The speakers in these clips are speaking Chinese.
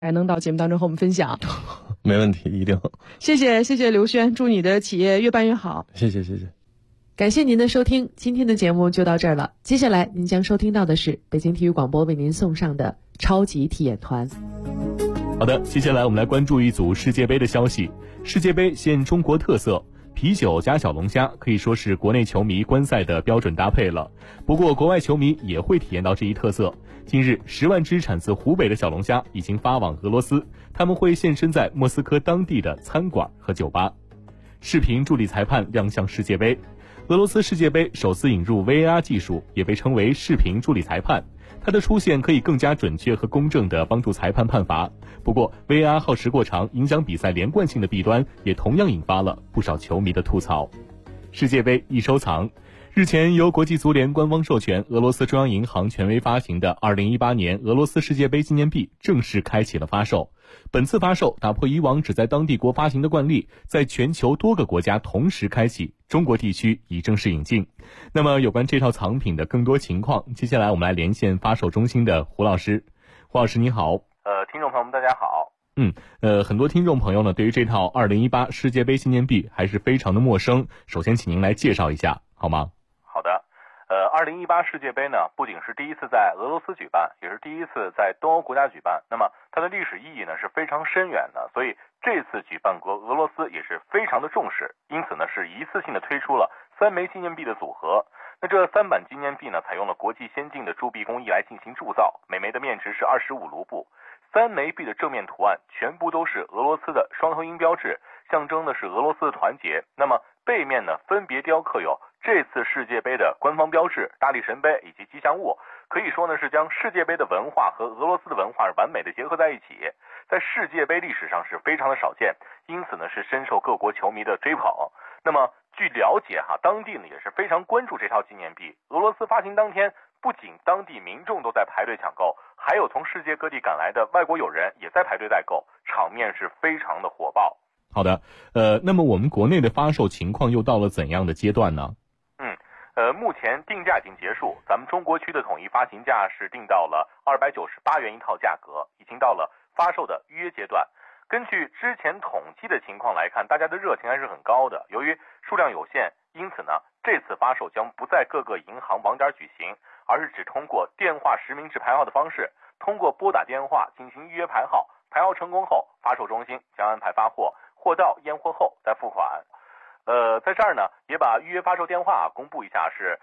还能到节目当中和我们分享。 没问题，一定。 谢谢刘轩，祝你的企业越办越好。 谢谢。 感谢您的收听，今天的节目就到这儿了。接下来您将收听到的是北京体育广播为您送上的超级体验团。 好的，接下来我们来关注一组世界杯的消息。世界杯现中国特色，啤酒加小龙虾可以说是国内球迷观赛的标准搭配了。不过国外球迷也会体验到这一特色。近日10万只产自湖北的小龙虾已经发往俄罗斯，他们会现身在莫斯科当地的餐馆和酒吧。视频助理裁判亮相世界杯。俄罗斯世界杯首次引入 VAR 技术，也被称为视频助理裁判。它的出现可以更加准确和公正地帮助裁判判罚。不过 VAR 耗时过长，影响比赛连贯性的弊端也同样引发了不少球迷的吐槽。世界杯易收藏。日前由国际足联官方授权，俄罗斯中央银行权威发行的2018年俄罗斯世界杯纪念币正式开启了发售。本次发售打破以往只在当地国发行的惯例，在全球多个国家同时开启，中国地区已正式引进。那么有关这套藏品的更多情况，接下来我们来连线发售中心的胡老师。胡老师你好。 听众朋友们大家好。 很多听众朋友呢对于这套2018世界杯纪念币还是非常的陌生，首先请您来介绍一下好吗？ 好的。2018世界杯呢，不仅是第一次在俄罗斯举办，也是第一次在东欧国家举办。那么它的历史意义呢是非常深远的，所以这次举办国俄罗斯也是非常的重视，因此呢是一次性的推出了3枚纪念币的组合。那这3版纪念币呢，采用了国际先进的铸币工艺来进行铸造，每枚的面值是25卢布。3枚币的正面图案全部都是俄罗斯的双头鹰标志，象征的是俄罗斯的团结。那么背面呢，分别雕刻有这次世界杯的官方标志、大力神杯以及吉祥物，可以说呢是将世界杯的文化和俄罗斯的文化完美的结合在一起，在世界杯历史上是非常的少见，因此呢是深受各国球迷的追捧。那么据了解当地呢也是非常关注这套纪念币。俄罗斯发行当天，不仅当地民众都在排队抢购，还有从世界各地赶来的外国友人也在排队代购，场面是非常的火爆。 好的，那么我们国内的发售情况又到了怎样的阶段呢？ 目前定价已经结束，咱们中国区的统一发行价是定到了298元一套价格，已经到了发售的预约阶段。根据之前统计的情况来看，大家的热情还是很高的。由于数量有限，因此呢，这次发售将不在各个银行网点举行，而是只通过电话实名制排号的方式，通过拨打电话进行预约排号，排号成功后，发售中心将安排发货，货到验货后再付款。在这儿呢，也把预约发售电话公布一下，是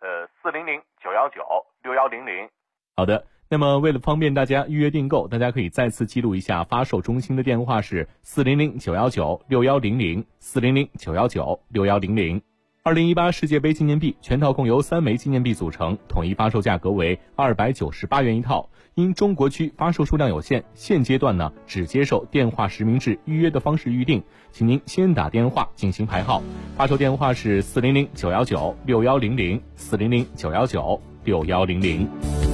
400-919-6100。 好的，那么为了方便大家预约订购，大家可以再次记录一下发售中心的电话是400-919-6100 400-919-6100。2018世界杯纪念币全套共由3枚纪念币组成，统一发售价格为298元一套。因中国区发售数量有限，现阶段呢只接受电话实名制预约的方式预定，请您先打电话进行排号。发售电话是400-919-6100 400-919-6100。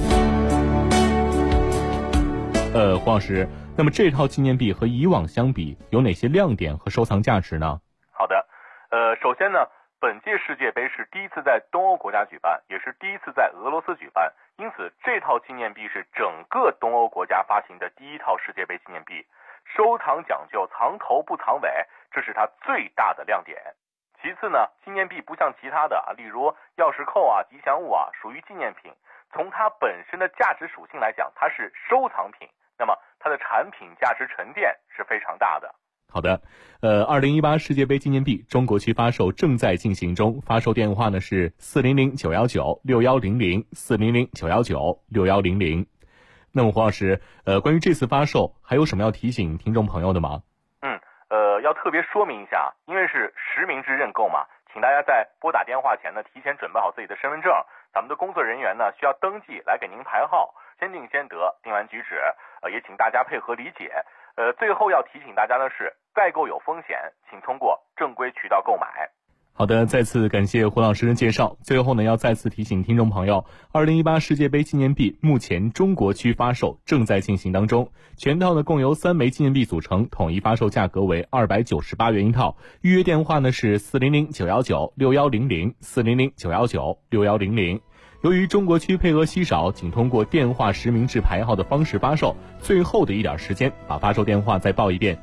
胡老师，那么这套纪念币和以往相比有哪些亮点和收藏价值呢？ 好的，首先呢，本届世界杯是第一次在东欧国家举办，也是第一次在俄罗斯举办，因此这套纪念币是整个东欧国家发行的第一套世界杯纪念币。收藏讲究藏头不藏尾，这是它最大的亮点。其次呢，纪念币不像其他的例如钥匙扣吉祥物属于纪念品，从它本身的价值属性来讲，它是收藏品，那么它的产品价值沉淀是非常大的。 好的，2018世界杯纪念币中国区发售正在进行中，发售电话呢是400-919-6100 400-919-6100。那么胡老师，关于这次发售还有什么要提醒听众朋友的吗？ 要特别说明一下，因为是实名制认购嘛，请大家在拨打电话前呢，提前准备好自己的身份证，咱们的工作人员呢需要登记来给您排号，先定先得，定完举止，也请大家配合理解。最后要提醒大家的是，代购有风险，请通过正规渠道购买。 好的，再次感谢胡老师的介绍。最后呢，要再次提醒听众朋友，2018世界杯纪念币目前中国区发售正在进行当中，全套呢共由3枚纪念币组成，统一发售价格为298元一套。预约电话呢是400-919-6100 400-919-6100。 由于中国区配额稀少，仅通过电话实名制排号的方式发售，最后的一点时间，把发售电话再报一遍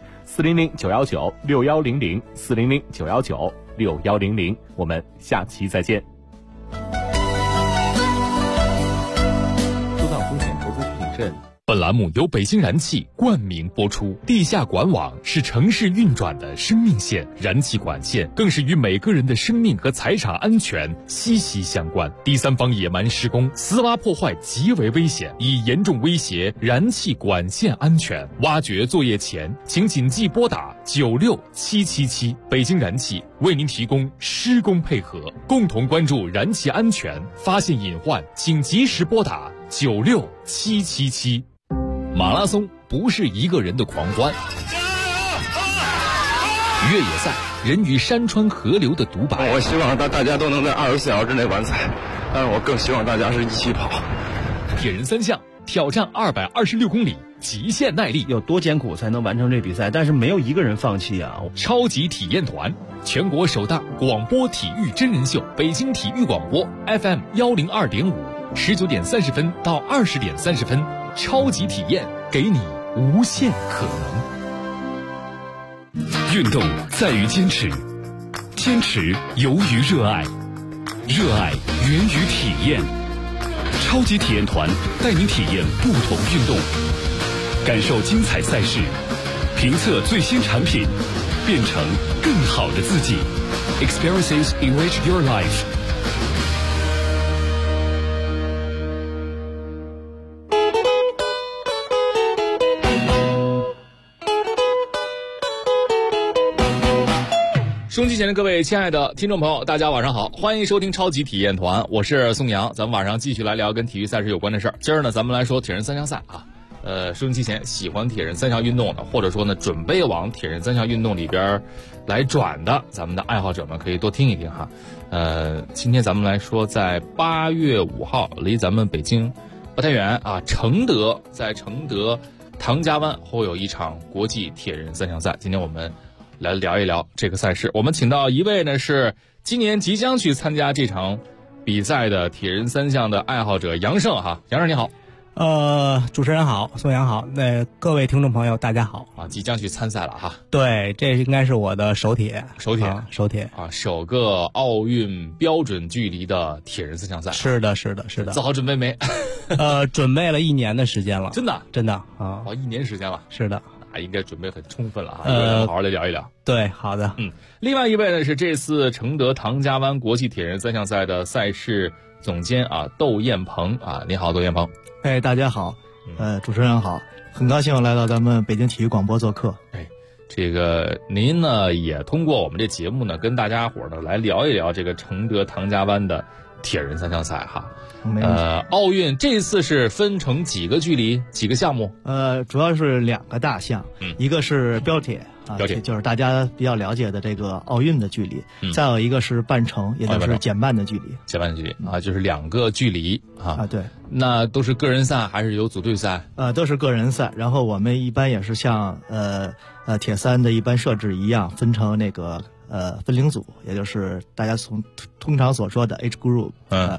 ：400-919-6100，400-919-6100。我们下期再见。收到风险投资提醒证。 本栏目由北京燃气冠名播出。地下管网是城市运转的生命线，燃气管线更是与每个人的生命和财产安全息息相关。第三方野蛮施工、私挖破坏极为危险，已严重威胁燃气管线安全。挖掘作业前，请谨记拨打96777。北京燃气为您提供施工配合，共同关注燃气安全，发现隐患请及时拨打96777。马拉松不是一个人的狂欢，越野赛人与山川河流的独白。 我希望大家都能在24小时之内完赛，但是我更希望大家是一起跑。 铁人三项挑战226公里，极限耐力， 有多艰苦才能完成这比赛？但是没有一个人放弃啊！ 超级体验团，全国首档广播体育真人秀，北京体育广播 FM102.5，19点30分到20点30分。超级体验，给你无限可能。运动在于坚持，坚持由于热爱，热爱源于体验。超级体验团带您体验不同运动，感受精彩赛事，评测最新产品，变成更好的自己。Experiences enrich your life。收音机前的各位亲爱的听众朋友，大家晚上好，欢迎收听超级体验团，我是宋阳。咱们晚上继续来聊跟体育赛事有关的事儿。今儿呢，咱们来说铁人三项赛啊。收音机前喜欢铁人三项运动的，或者说呢准备往铁人三项运动里边来转的，咱们的爱好者们可以多听一听哈。今天咱们来说，在8月5号，离咱们北京不太远啊，在承德唐家湾会有一场国际铁人三项赛。今天我们来聊一聊这个赛事，我们请到一位呢是今年即将去参加这场比赛的铁人三项的爱好者杨胜哈，杨胜你好。 主持人好，宋阳好，各位听众朋友大家好啊，即将去参赛了哈。 对，这应该是我的首铁啊， 首个奥运标准距离的铁人三项赛。 是的， 做好准备没？ 准备了1年的时间了。 真的啊 ，1年时间了。 是的。 应该准备很充分了哈，好好来聊一聊。 对，好的。 另外一位呢是这次承德唐家湾国际铁人三项赛的赛事总监啊，窦彦鹏啊，你好，窦彦鹏。 大家好，主持人好，很高兴来到咱们北京体育广播做客。 这个您呢也通过我们这节目呢，跟大家伙呢来聊一聊这个承德唐家湾的铁人三项赛哈。奥运这次是分成几个距离几个项目？ 主要是2个大项，一个是标铁啊，就是大家比较了解的这个奥运的距离，再有一个是半程，也就是减半的距离。 啊，就是2个距离啊。 对。 那都是个人赛还是有组队赛？ 都是个人赛。然后我们一般也是像铁三的一般设置一样，分成那个分龄组，也就是大家通常所说的 age group，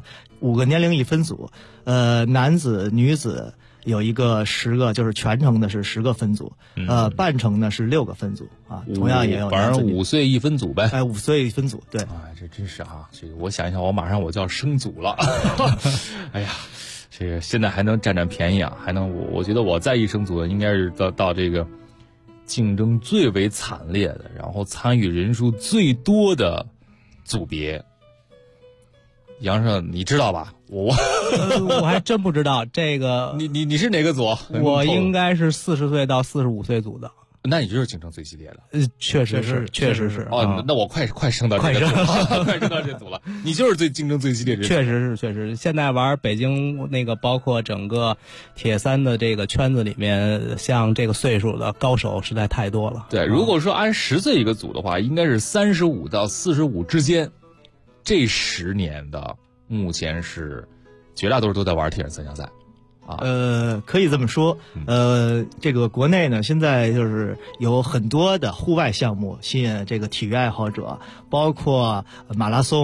5个年龄一分组，男子、女子有一个10个，就是全程的是10个分组，半程呢是6个分组啊，同样也有反正5岁一分组呗 ，5岁一分组，对。 这真是啊，这个我想一想，我马上我就要升组了，哎呀，这个现在还能占便宜啊，还能我觉得我再一升组应该是到这个竞争最为惨烈的，然后参与人数最多的组别。杨胜，你知道吧？我还真不知道这个。 你是哪个组？ 我应该是40岁到45岁组的。 那你就是竞争最激烈的。 确实是。 哦，那我快升到这个组了，快升到这组了。你就是竞争最激烈的。 确实是。现在玩北京那个，包括整个铁三的这个圈子里面，像这个岁数的高手实在太多了。 对，如果说按10岁一个组的话，应该是35到45之间。这10年的目前是绝大多数都在玩铁人三项赛啊。 可以这么说。这个国内呢，现在就是有很多的户外项目吸引这个体育爱好者，包括马拉松、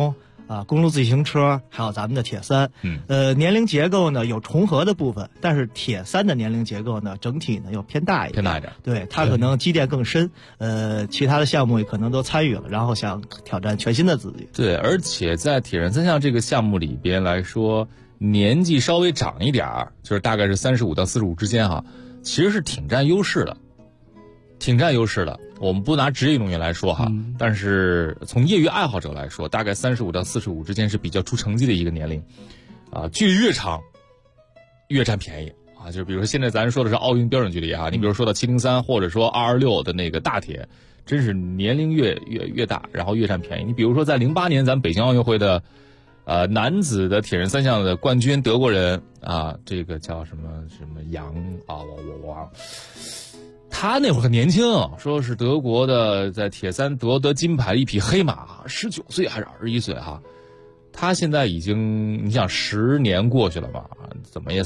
公路自行车，还有咱们的铁三。年龄结构呢有重合的部分，但是铁三的年龄结构呢整体呢又偏大一点。对，它可能积淀更深。其他的项目也可能都参与了，然后想挑战全新的自己。 对，而且在铁人三项这个项目里边来说，年纪稍微长一点儿，就是大概是35到45之间哈，其实是挺占优势的。我们不拿职业运动员来说哈，但是从业余爱好者来说，大概35到45之间是比较出成绩的一个年龄，距离越长，越占便宜啊。就是比如说现在咱说的是奥运标准距离啊，你比如说到703或者说226的那个大铁，真是年龄越大，然后越占便宜。你比如说在08年咱们北京奥运会的男子的铁人三项的冠军德国人啊，这个叫什么杨啊，我忘了。他那会儿很年轻，说是德国的在铁三得金牌一匹黑马，19岁还是21岁哈。他现在已经，你想10年过去了嘛，怎么也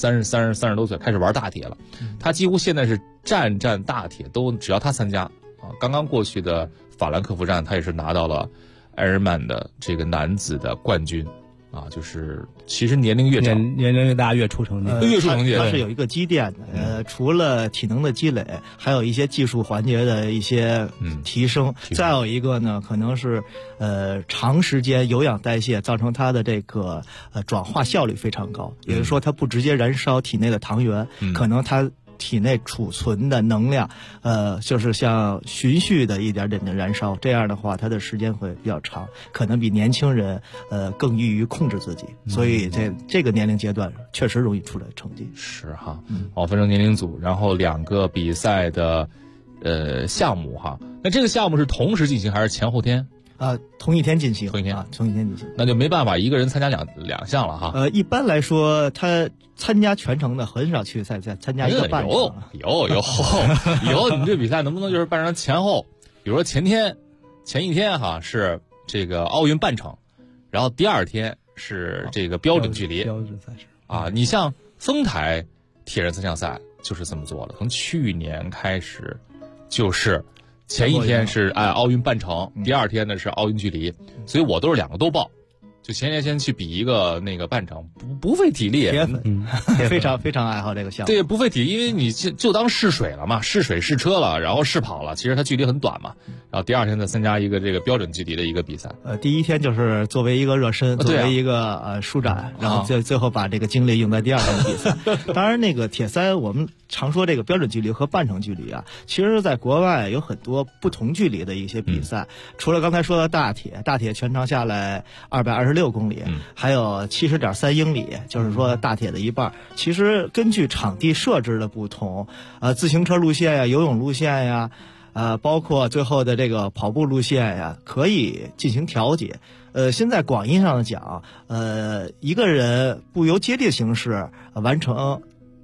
30多岁开始玩大铁了。他几乎现在是站大铁都只要他参加啊。刚刚过去的法兰克福站，他也是拿到了埃尔曼的这个男子的冠军。就是其实年龄越长， 年龄越大越出成绩， 越出成绩。 它是有一个积淀的，除了体能的积累，还有一些技术环节的一些提升。再有一个呢，可能是长时间有氧代谢造成它的这个转化效率非常高，也就是说它不直接燃烧体内的糖原，可能它体内储存的能量，就是像循序的一点点的燃烧，这样的话，它的时间会比较长，可能比年轻人更易于控制自己，所以这个年龄阶段确实容易出来成绩。 是哈，分成年龄组，然后2个比赛的项目哈，那这个项目是同时进行还是前后天？ 同一天进行， 同一天进行， 那就没办法一个人参加两项了哈。 一般来说，他参加全程的很少去参加一个半程。 有，以后你这比赛能不能就是办成前后？比如说前一天哈是这个奥运半程，然后第2天是这个标准距离标准赛事啊。你像丰台铁人三项赛就是这么做的，从去年开始就是。前一天是奥运半程，第2天呢是奥运距离，所以我都是2个都报，就前天先去比一个那个半程，不费体力， 非常非常爱好这个项目。 对，不费体力，因为你就当试水了嘛，试水试车了，然后试跑了，其实它距离很短嘛。然后第2天再参加一个这个标准距离的一个比赛。 第1天就是作为一个热身，作为一个舒展，然后最后把这个精力用在第2天的比赛。当然，那个铁三我们常说这个标准距离和半程距离啊，其实在国外有很多不同距离的一些比赛。除了刚才说的大铁全长下来226公里，还有70.3英里，就是说大铁的一半。其实根据场地设置的不同，自行车路线呀、游泳路线呀，包括最后的这个跑步路线呀，可以进行调节。现在广义上讲，一个人不由接力形式完成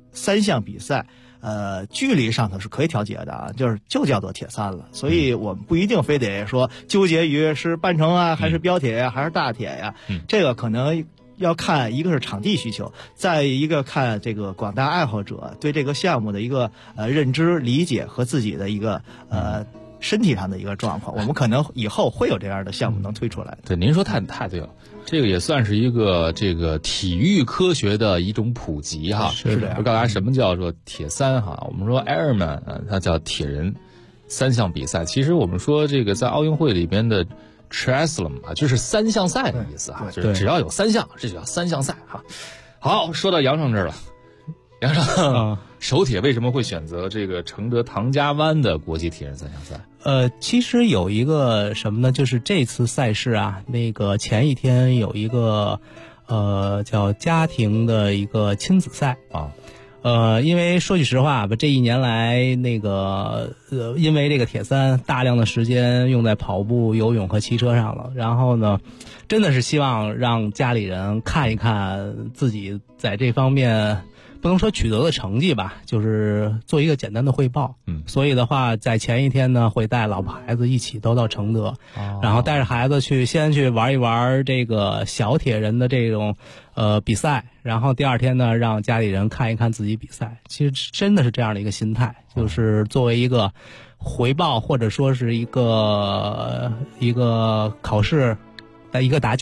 3项比赛，距离上头是可以调节的啊，就叫做铁三了。所以我们不一定非得说纠结于是半程啊，还是标铁呀，还是大铁呀，这个可能要看一个是场地需求，再一个看这个广大爱好者对这个项目的一个认知理解和自己的一个身体上的一个状况。我们可能以后会有这样的项目能推出来。 对，您说太对了，这个也算是一个这个体育科学的一种普及哈。 是的。 我告诉大家什么叫做铁三哈？我们说 Ironman 它叫铁人3项比赛。其实我们说这个在奥运会里边的 triathlon 啊，就是3项赛的意思哈，就是只要有3项，这就叫3项赛哈。好，说到杨胜这儿了，杨胜首铁为什么会选择这个承德唐家湾的国际铁人3项赛？ 其实有一个什么呢？就是这次赛事啊，那个前一天有一个叫家庭的一个亲子赛啊。 因为说句实话吧，这1年来那个因为这个铁三大量的时间用在跑步、游泳和骑车上了，然后呢，真的是希望让家里人看一看自己在这方面不能说取得的成绩吧，就是做一个简单的汇报。所以的话，在前一天呢，会带老婆孩子一起都到承德，然后带着孩子先去玩一玩这个小铁人的这种比赛，然后第2天呢，让家里人看一看自己比赛。其实真的是这样的一个心态，就是作为一个回报，或者说是一个考试的一个答卷，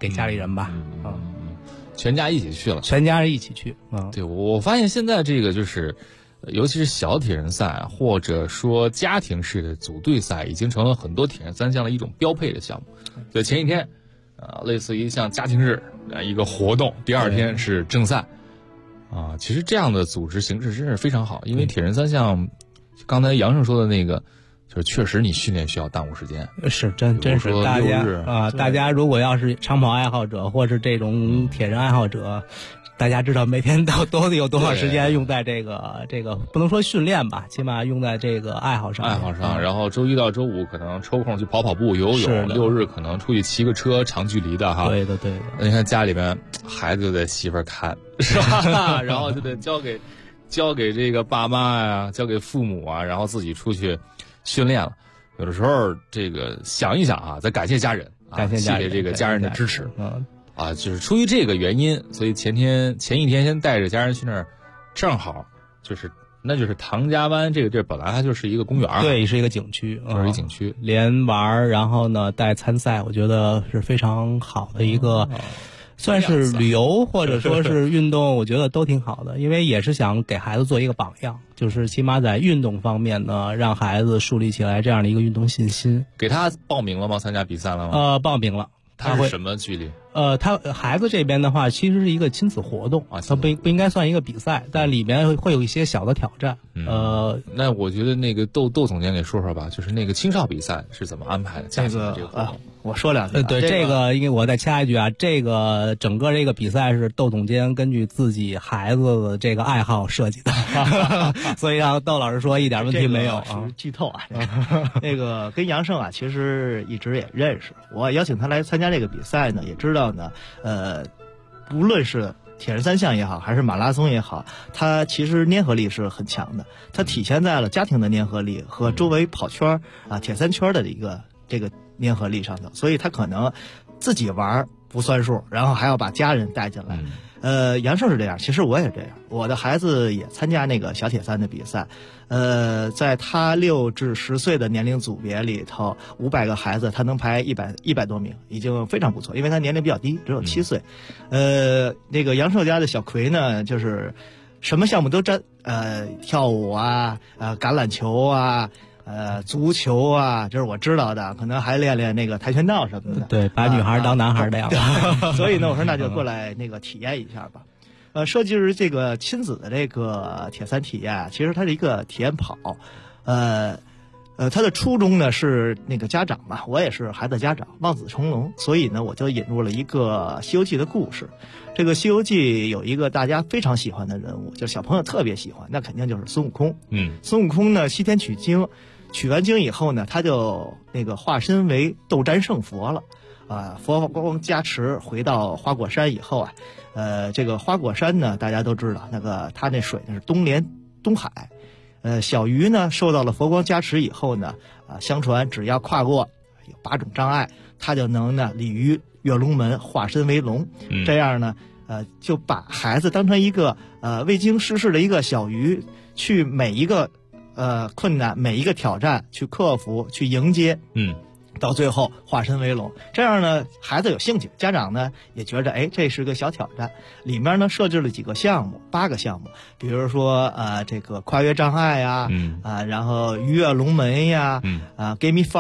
给家里人吧， 全家一起去了， 全家人一起去啊。 对，我发现现在这个就是，尤其是小铁人赛或者说家庭式的组队赛，已经成了很多铁人三项的一种标配的项目。对，前一天，类似于像家庭日一个活动，第二天是正赛，其实这样的组织形式真是非常好，因为铁人三项，刚才杨胜说的那个。就是确实，你训练需要耽误时间， 是真是大家大家如果要是长跑爱好者或是这种铁人爱好者，大家知道每天都得有多少时间用在这个不能说训练吧，起码用在这个爱好上。 然后周一到周五可能抽空去跑步、游泳，六日可能出去骑个车长距离的哈。 对的。 你看家里边孩子就得媳妇儿看，是吧？然后就得交给这个爸妈呀，交给父母啊，然后自己出去。训练了，有的时候这个想一想啊，再感谢家人， 感谢家人， 这个家人的支持，就是出于这个原因，所以前一天先带着家人去那儿，正好就是唐家湾这个地儿本来它就是一个公园， 对，是一个景区， 是一景区， 连玩然后呢带参赛，我觉得是非常好的一个。算是旅游或者说是运动，我觉得都挺好的，因为也是想给孩子做一个榜样，就是起码在运动方面呢，让孩子树立起来这样的一个运动信心。 给他报名了吗？参加比赛了吗？ 报名了。 他是什么距离？ 他孩子这边的话，其实是一个亲子活动啊，他不应该算一个比赛，但里面会有一些小的挑战。 那我觉得那个窦总监给说说吧，就是那个青少比赛是怎么安排的？这个活动。我说两句。 对，这个应该我再掐一句啊，这个整个这个比赛是窦总监根据自己孩子的这个爱好设计的，所以让窦老师说一点问题没有啊。 是剧透啊，那个跟杨胜啊，其实一直也认识，我邀请他来参加这个比赛呢，也知道呢，无论是铁人三项也好，还是马拉松也好，它其实粘合力是很强的，它体现在了家庭的粘合力和周围跑圈铁三圈的一个这个粘合力上头，所以他可能自己玩不算数，然后还要把家人带进来。杨胜是这样，其实我也这样，我的孩子也参加那个小铁三的比赛，在他6至10岁的年龄组别里头，500个孩子他能排100多名，已经非常不错，因为他年龄比较低，只有7岁。那个杨胜家的小葵呢，就是什么项目都沾，跳舞啊，橄榄球啊。足球啊，这是我知道的，可能还练那个跆拳道什么的。 对，把女孩当男孩的样子。 所以呢，我说那就过来那个体验一下吧。设计是这个亲子的这个铁三体验，其实它是一个体验跑。它的初衷呢是那个家长嘛，我也是孩子家长，望子成龙，所以呢我就引入了一个《西游记》的故事。这个《西游记》有一个大家非常喜欢的人物，就是小朋友特别喜欢，那肯定就是孙悟空。孙悟空呢西天取经。取完经以后呢，他就那个化身为斗战胜佛了，佛光加持回到花果山以后这个花果山呢，大家都知道，那个他那水呢是东连东海，小鱼呢受到了佛光加持以后呢，相传只要跨过有8种障碍，他就能呢鲤鱼跃龙门，化身为龙，这样呢，就把孩子当成一个未经世事的一个小鱼，去每一个。困难每一个挑战去克服去迎接，到最后化身为龙，这样呢孩子有兴趣，家长呢也觉着这是个小挑战。里面呢设置了几个项目，8个项目，比如说这个跨越障碍呀，然后鱼跃龙门呀，Give me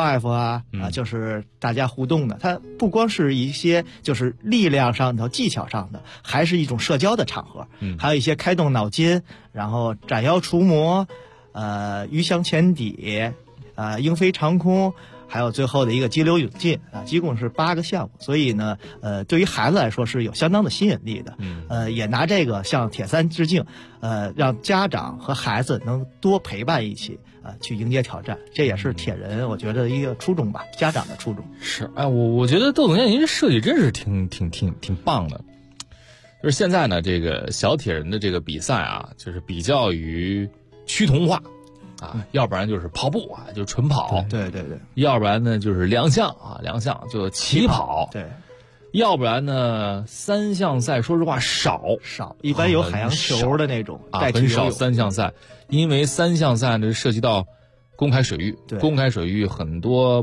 5就是大家互动的，它不光是一些就是力量上头技巧上的，还是一种社交的场合，还有一些开动脑筋，然后斩妖除魔。鱼翔浅底，鹰飞长空，还有最后的一个激流勇进一共是8个项目，所以呢，对于孩子来说是有相当的吸引力的。也拿这个向铁三致敬，让家长和孩子能多陪伴一起去迎接挑战，这也是铁人我觉得一个初衷吧，家长的初衷。 是，我觉得窦总监您这设计真是挺棒的。就是现在呢，这个小铁人的这个比赛就是比较于趋同化要不然就是跑步就纯跑， 对， 要不然呢就是2项就起跑， 对， 要不然呢3项赛说实话少， 一般有海洋球的那种代替很少3项赛，因为3项赛呢涉及到公开水域，公开水域很多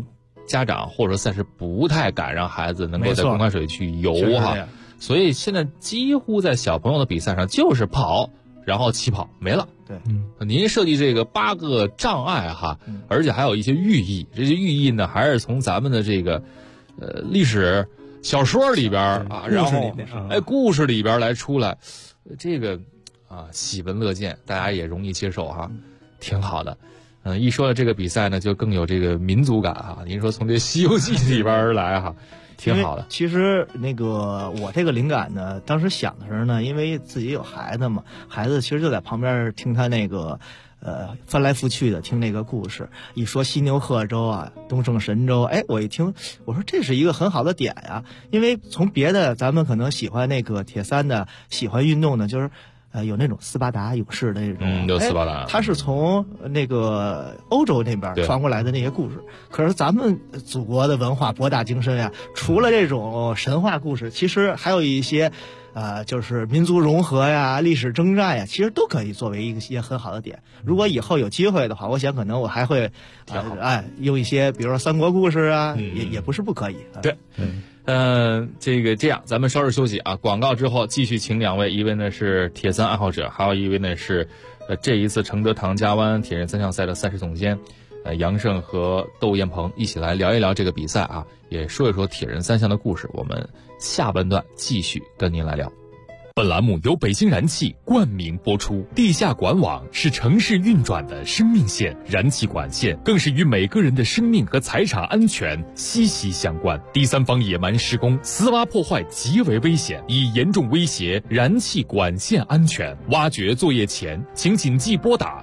家长或者说赛事不太敢让孩子能够在公开水去游哈，所以现在几乎在小朋友的比赛上就是跑，然后起跑没了。 对， 您设计这个8个障碍哈，而且还有一些寓意，这些寓意呢还是从咱们的这个历史小说里边啊，然后故事里边来出来，这个喜闻乐见，大家也容易接受哈，挺好的。一说到这个比赛呢，就更有这个民族感哈。您说从这《西游记》里边而来哈，挺好的。 其实那个我这个灵感呢，当时想的时候呢，因为自己有孩子嘛，孩子其实就在旁边听他那个翻来覆去的听那个故事，一说犀牛贺州啊，东胜神州，我一听，我说这是一个很好的点呀，因为从别的咱们可能喜欢那个铁三的，喜欢运动的，就是有那种斯巴达勇士的那种， 有斯巴达， 他是从那个欧洲那边传过来的那些故事。可是咱们祖国的文化博大精深呀，除了这种神话故事，其实还有一些就是民族融合呀、历史征战呀，其实都可以作为一些很好的点。如果以后有机会的话，我想可能我还会用一些，比如说三国故事啊，也不是不可以。 对。这样，咱们稍事休息啊，广告之后继续请2位，一位呢是铁三爱好者，还有一位呢是这一次承德唐家湾铁人3项赛的赛事总监杨胜和窦彦鹏一起来聊一聊这个比赛啊，也说一说铁人3项的故事。我们下半段继续跟您来聊。本栏目由北京燃气冠名播出。地下管网是城市运转的生命线，燃气管线更是与每个人的生命和财产安全息息相关。第三方野蛮施工、私挖破坏极为危险，已严重威胁燃气管线安全。挖掘作业前，请谨记拨打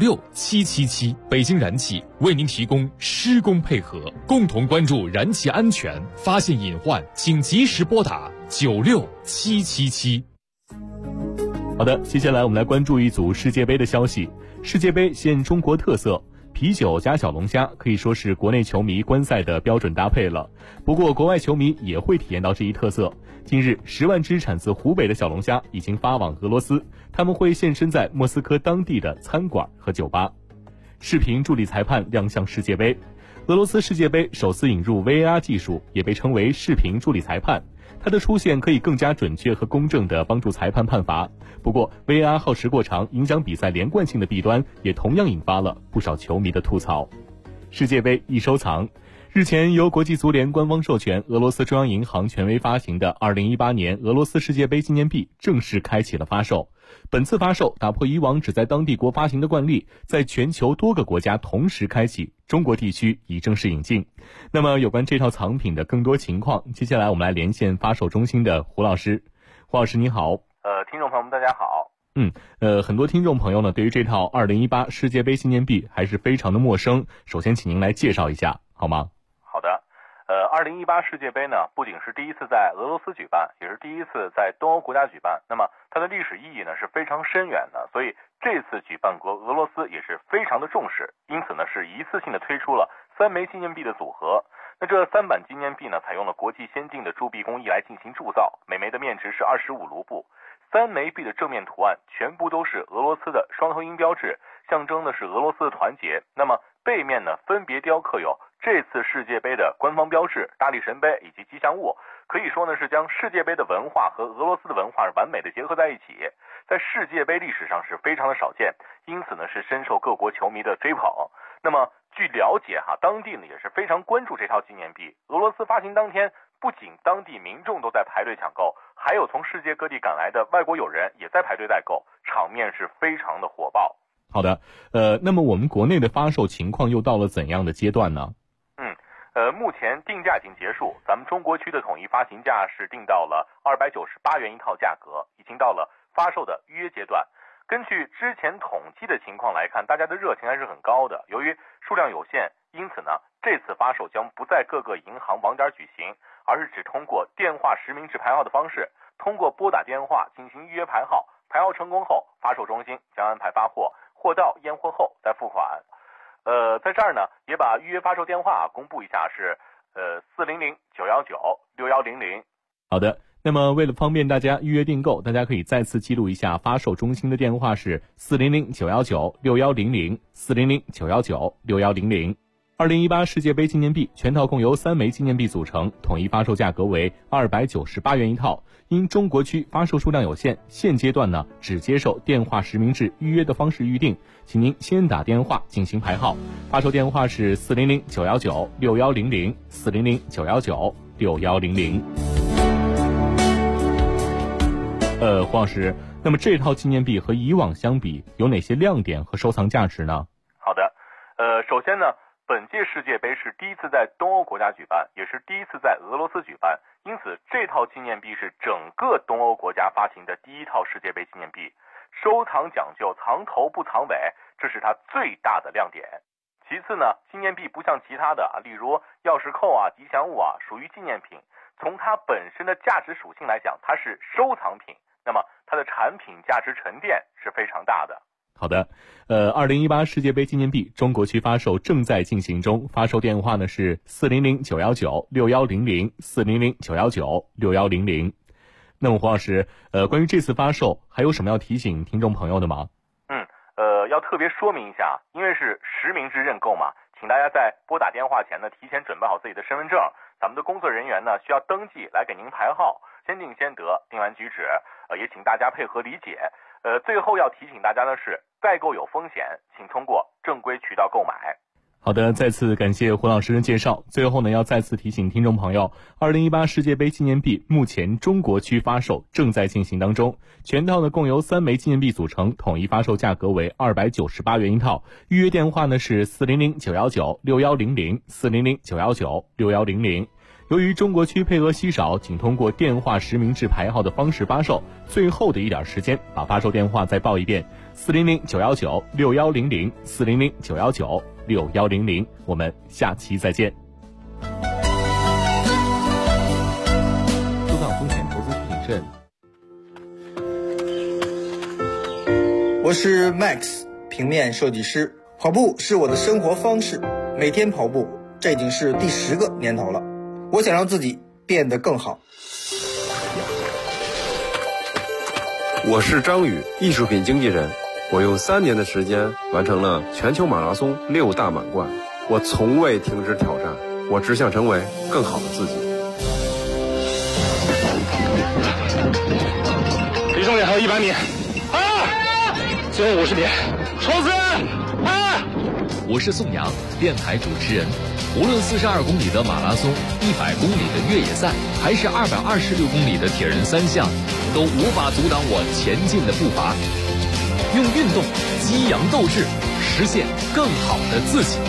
96777。北京燃气为您提供施工配合，共同关注燃气安全，发现隐患请及时拨打96777。 好的，接下来我们来关注一组世界杯的消息。世界杯现中国特色，啤酒加小龙虾可以说是国内球迷观赛的标准搭配了。不过国外球迷也会体验到这一特色。近日，10万只产自湖北的小龙虾已经发往俄罗斯，他们会现身在莫斯科当地的餐馆和酒吧。视频助理裁判亮相世界杯。俄罗斯世界杯首次引入 VAR 技术，也被称为视频助理裁判。它的出现可以更加准确和公正地帮助裁判判罚。不过 VAR 耗时过长，影响比赛连贯性的弊端也同样引发了不少球迷的吐槽。世界杯易收藏。日前由国际足联官方授权，俄罗斯中央银行权威发行的2018年俄罗斯世界杯纪念币正式开启了发售。本次发售打破以往只在当地国发行的惯例，在全球多个国家同时开启，中国地区已正式引进。那么有关这套藏品的更多情况，接下来我们来连线发售中心的胡老师。胡老师你好。 听众朋友们大家好。 很多听众朋友呢对于这套2018世界杯纪念币还是非常的陌生，首先请您来介绍一下好吗？ 好的。2018世界杯呢，不仅是第一次在俄罗斯举办，也是第一次在东欧国家举办。那么它的历史意义呢是非常深远的，所以这次举办国俄罗斯也是非常的重视，因此呢是一次性的推出了3枚纪念币的组合。那这3版纪念币呢，采用了国际先进的铸币工艺来进行铸造，每枚的面值是25卢布。3枚币的正面图案全部都是俄罗斯的双头鹰标志，象征的是俄罗斯的团结。那么背面呢，分别雕刻有这次世界杯的官方标志、大力神杯以及吉祥物，可以说呢是将世界杯的文化和俄罗斯的文化完美的结合在一起，在世界杯历史上是非常的少见，因此呢是深受各国球迷的追捧。那么据了解当地呢也是非常关注这套纪念币。俄罗斯发行当天，不仅当地民众都在排队抢购，还有从世界各地赶来的外国友人也在排队代购，场面是非常的火爆。 好的，那么我们国内的发售情况又到了怎样的阶段呢？ 目前定价已经结束，咱们中国区的统一发行价是定到了298元一套价格，已经到了发售的预约阶段。根据之前统计的情况来看，大家的热情还是很高的。由于数量有限，因此呢，这次发售将不在各个银行网点举行，而是只通过电话实名制排号的方式，通过拨打电话进行预约排号，排号成功后，发售中心将安排发货，货到验货后再付款。在这儿呢，也把预约发售电话公布一下，是400-919-6100。 好的，那么为了方便大家预约订购，大家可以再次记录一下发售中心的电话是400-919-6100，400-919-6100。 2018世界杯纪念币全套共由3枚纪念币组成，统一发售价格为298元一套。因中国区发售数量有限，现阶段呢只接受电话实名制预约的方式预定，请您先打电话进行排号。发售电话是400-919-6100 400-919-6100。黄老师，那么这套纪念币和以往相比有哪些亮点和收藏价值呢？ 好的，首先呢，本届世界杯是第一次在东欧国家举办，也是第一次在俄罗斯举办，因此这套纪念币是整个东欧国家发行的第一套世界杯纪念币，收藏讲究藏头不藏尾，这是它最大的亮点。其次呢，纪念币不像其他的例如钥匙扣吉祥物属于纪念品，从它本身的价值属性来讲，它是收藏品，那么它的产品价值沉淀是非常大的。 好的，2018世界杯纪念币中国区发售正在进行中，发售电话呢是400-919-6100 400-919-6100。那么黄老师，关于这次发售还有什么要提醒听众朋友的吗？ 要特别说明一下，因为是实名制认购嘛，请大家在拨打电话前呢，提前准备好自己的身份证，咱们的工作人员呢需要登记来给您排号，先定先得，定完举止，也请大家配合理解。最后要提醒大家的是，代购有风险，请通过正规渠道购买。 好的，再次感谢胡老师的介绍。最后呢，要再次提醒听众朋友，2018世界杯纪念币目前中国区发售正在进行当中，全套呢共由3枚纪念币组成，统一发售价格为298元一套。预约电话呢是400-919-6100 400-919-6100。由于中国区配额稀少，仅通过电话实名制排号的方式发售，最后的一点时间，把发售电话再报一遍：400-919-6100 400-919-6100。我们下期再见。 收藏风险，投资需谨慎。 我是 Max， 平面设计师。跑步是我的生活方式，每天跑步，这已经是第10个年头了。我想让自己变得更好。 我是张宇，艺术品经纪人。我用3年的时间完成了全球马拉松6大满贯。我从未停止挑战，我只想成为更好的自己。 离终点还有100米，最后50米，冲刺！ 我是宋阳，电台主持人。无论42公里的马拉松、100公里的越野赛，还是226公里的铁人3项，都无法阻挡我前进的步伐。用运动激扬斗志，实现更好的自己。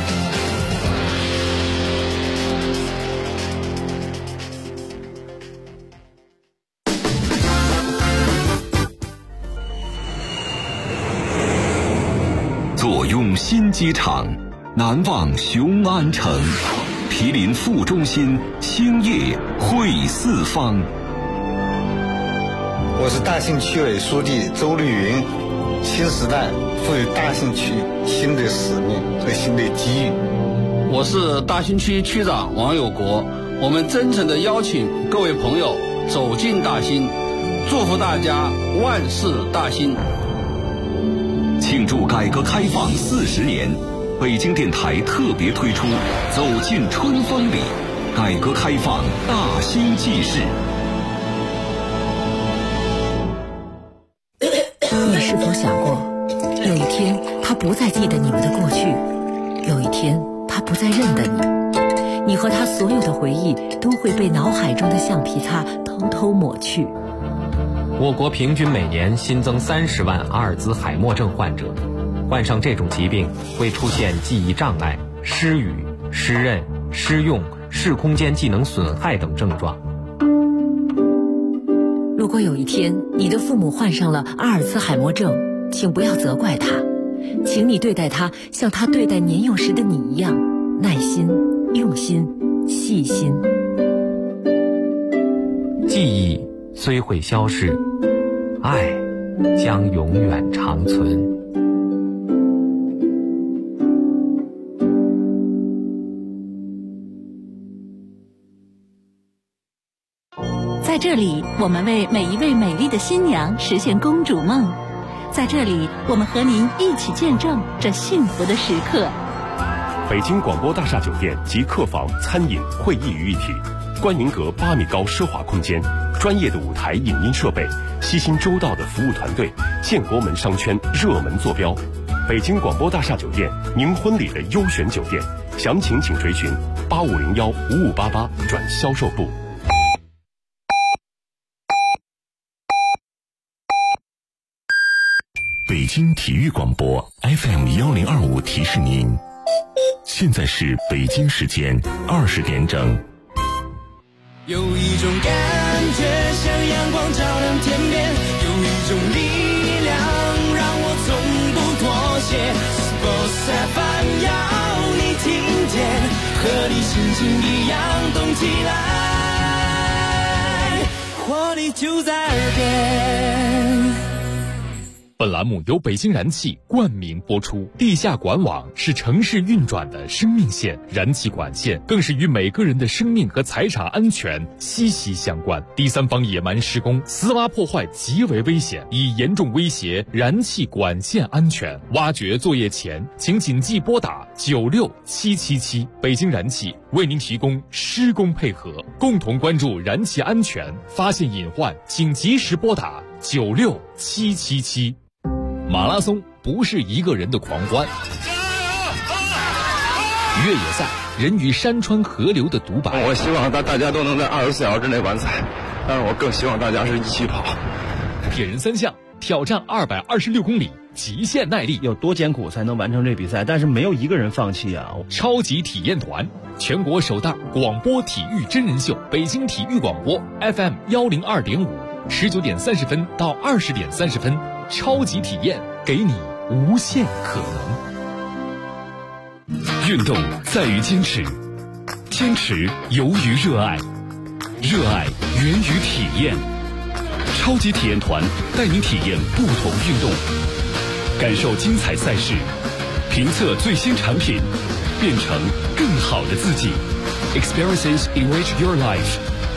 坐拥新机场，难忘雄安城，毗邻副中心，兴业汇四方。 我是大兴区委书记周绿云。新时代赋予大兴区新的使命和新的机遇。 我是大兴区区长王有国，我们真诚地邀请各位朋友走进大兴，祝福大家万事大兴。 庆祝改革开放40年，北京电台特别推出走进春风里，改革开放大兴纪事。 你是否想过，有一天他不再记得你们的过去，有一天他不再认得你，你和他所有的回忆都会被脑海中的橡皮擦偷偷抹去。 我国平均每年新增30万阿尔兹海默症患者，患上这种疾病会出现记忆障碍、失语、失认、失用、视空间技能损害等症状。 如果有一天你的父母患上了阿尔兹海默症，请不要责怪他，请你对待他像他对待年幼时的你一样，耐心、用心、细心。 记忆虽会消逝，爱将永远长存。 在这里，我们为每一位美丽的新娘实现公主梦。在这里，我们和您一起见证这幸福的时刻。 北京广播大厦酒店集客房、餐饮、会议于一体，观明阁8米高奢华空间，专业的舞台影音设备，悉心周到的服务团队，建国门商圈热门坐标。北京广播大厦酒店，您婚礼的优选酒店，详情请垂询8501-5588转销售部。 北京体育广播 FM1025提示您，现在是北京时间20点整。 有一种感觉像阳光照亮天边，有一种力量让我从不妥协。Sports FM 要你听见，和你心情一样动起来，活力就在耳边。 本栏目由北京燃气冠名播出。地下管网是城市运转的生命线，燃气管线更是与每个人的生命和财产安全息息相关。第三方野蛮施工、私挖破坏极为危险，已严重威胁燃气管线安全。挖掘作业前，请谨记拨打96777。北京燃气为您提供施工配合，共同关注燃气安全，发现隐患请及时拨打96777。马拉松不是一个人的狂欢，越野赛人与山川河流的独白。 我希望大家都能在24小时之内完赛，但是我更希望大家是一起跑。 铁人3项挑战226公里，极限耐力， 有多艰苦才能完成这比赛？但是没有一个人放弃啊！ 超级体验团，全国首档广播体育真人秀，北京体育广播 FM102.5，19点30分到20点30分。超级体验，给你无限可能。 运动在于坚持，坚持由于热爱，热爱源于体验。超级体验团带您体验不同运动，感受精彩赛事，评测最新产品，变成更好的自己。Experiences enrich your life。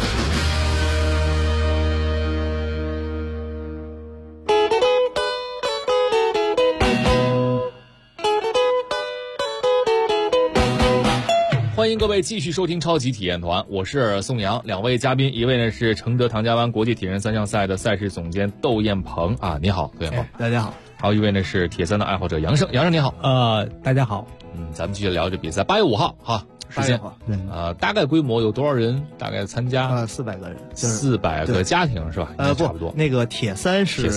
欢迎各位继续收听超级体验团，我是宋阳。两位嘉宾，一位呢是承德唐家湾国际铁人3项赛的赛事总监窦彦鹏啊，你好，窦彦鹏， 大家好。 还有一位呢是铁三的爱好者杨胜，杨胜你好， 大家好。 咱们继续聊这比赛。8月5号哈，时间大概规模有多少人？大概参加 400个人 ，400个家庭是吧？差不多。 那个铁三是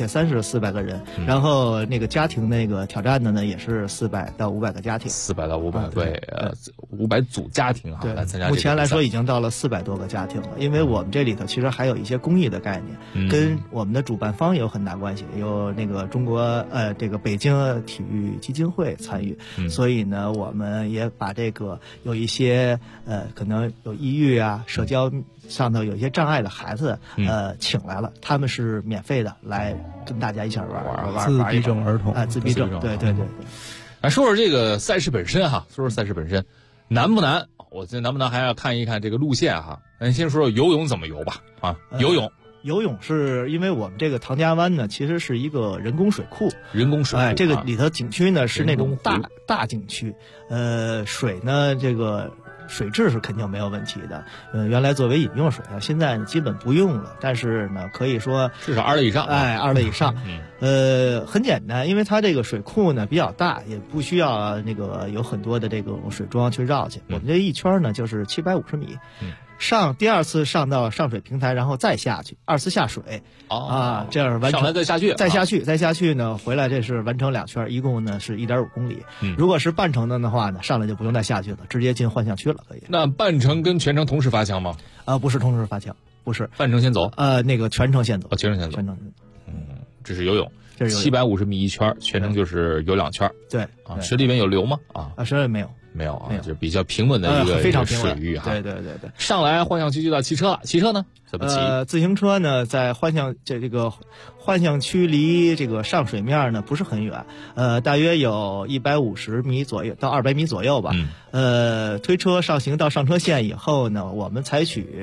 400个人，然后那个家庭那个挑战的呢也是400到500个家庭 ，400到500对500组家庭哈来参加。 目前来说已经到了400多个家庭了，因为我们这里头其实还有一些公益的概念，跟我们的主办方有很大关系，有那个中国这个北京体育基金会参与，所以呢我们也把这个有一些可能有抑郁啊、社交上头有一些障碍的孩子请来了，他们是免费的来跟大家一起玩自闭症儿童自闭症，对。 来说说这个赛事本身哈，难不难？我觉得难不难还要看一看这个路线哈。咱先说说游泳怎么游吧啊， 游泳是因为我们这个唐家湾呢，其实是一个人工水库，这个里头景区呢是那种大景区，水呢这个水质是肯定没有问题的，原来作为饮用水啊，现在基本不用了，但是呢可以说至少2类以上 ，2类以上，很简单，因为它这个水库呢比较大，也不需要那个有很多的这种水桩去绕去，我们这一圈呢就是750米。第二次上到上水平台，然后再下去，2次下水这样完成， 上来再下去呢，回来这是完成2圈，一共呢是1.5公里。如果是半程的话呢，上来就不用再下去了，直接进幻象区了，可以。 那半程跟全程同时发枪吗？ 不是同时发枪，不是， 半程先走。 那个全程先走。 全程先走。这是游泳。750米一圈，全程就是游2圈。 对啊，水里面有流吗？ 水里没有。 没有啊，就是比较平稳的一个非常水域哈。 对。 上来幻象区就到骑车了，骑车呢怎么骑？ 自行车呢，在这个幻象区离这个上水面呢不是很远，大约有150米左右到200米左右吧。推车上行到上车线以后呢，我们采取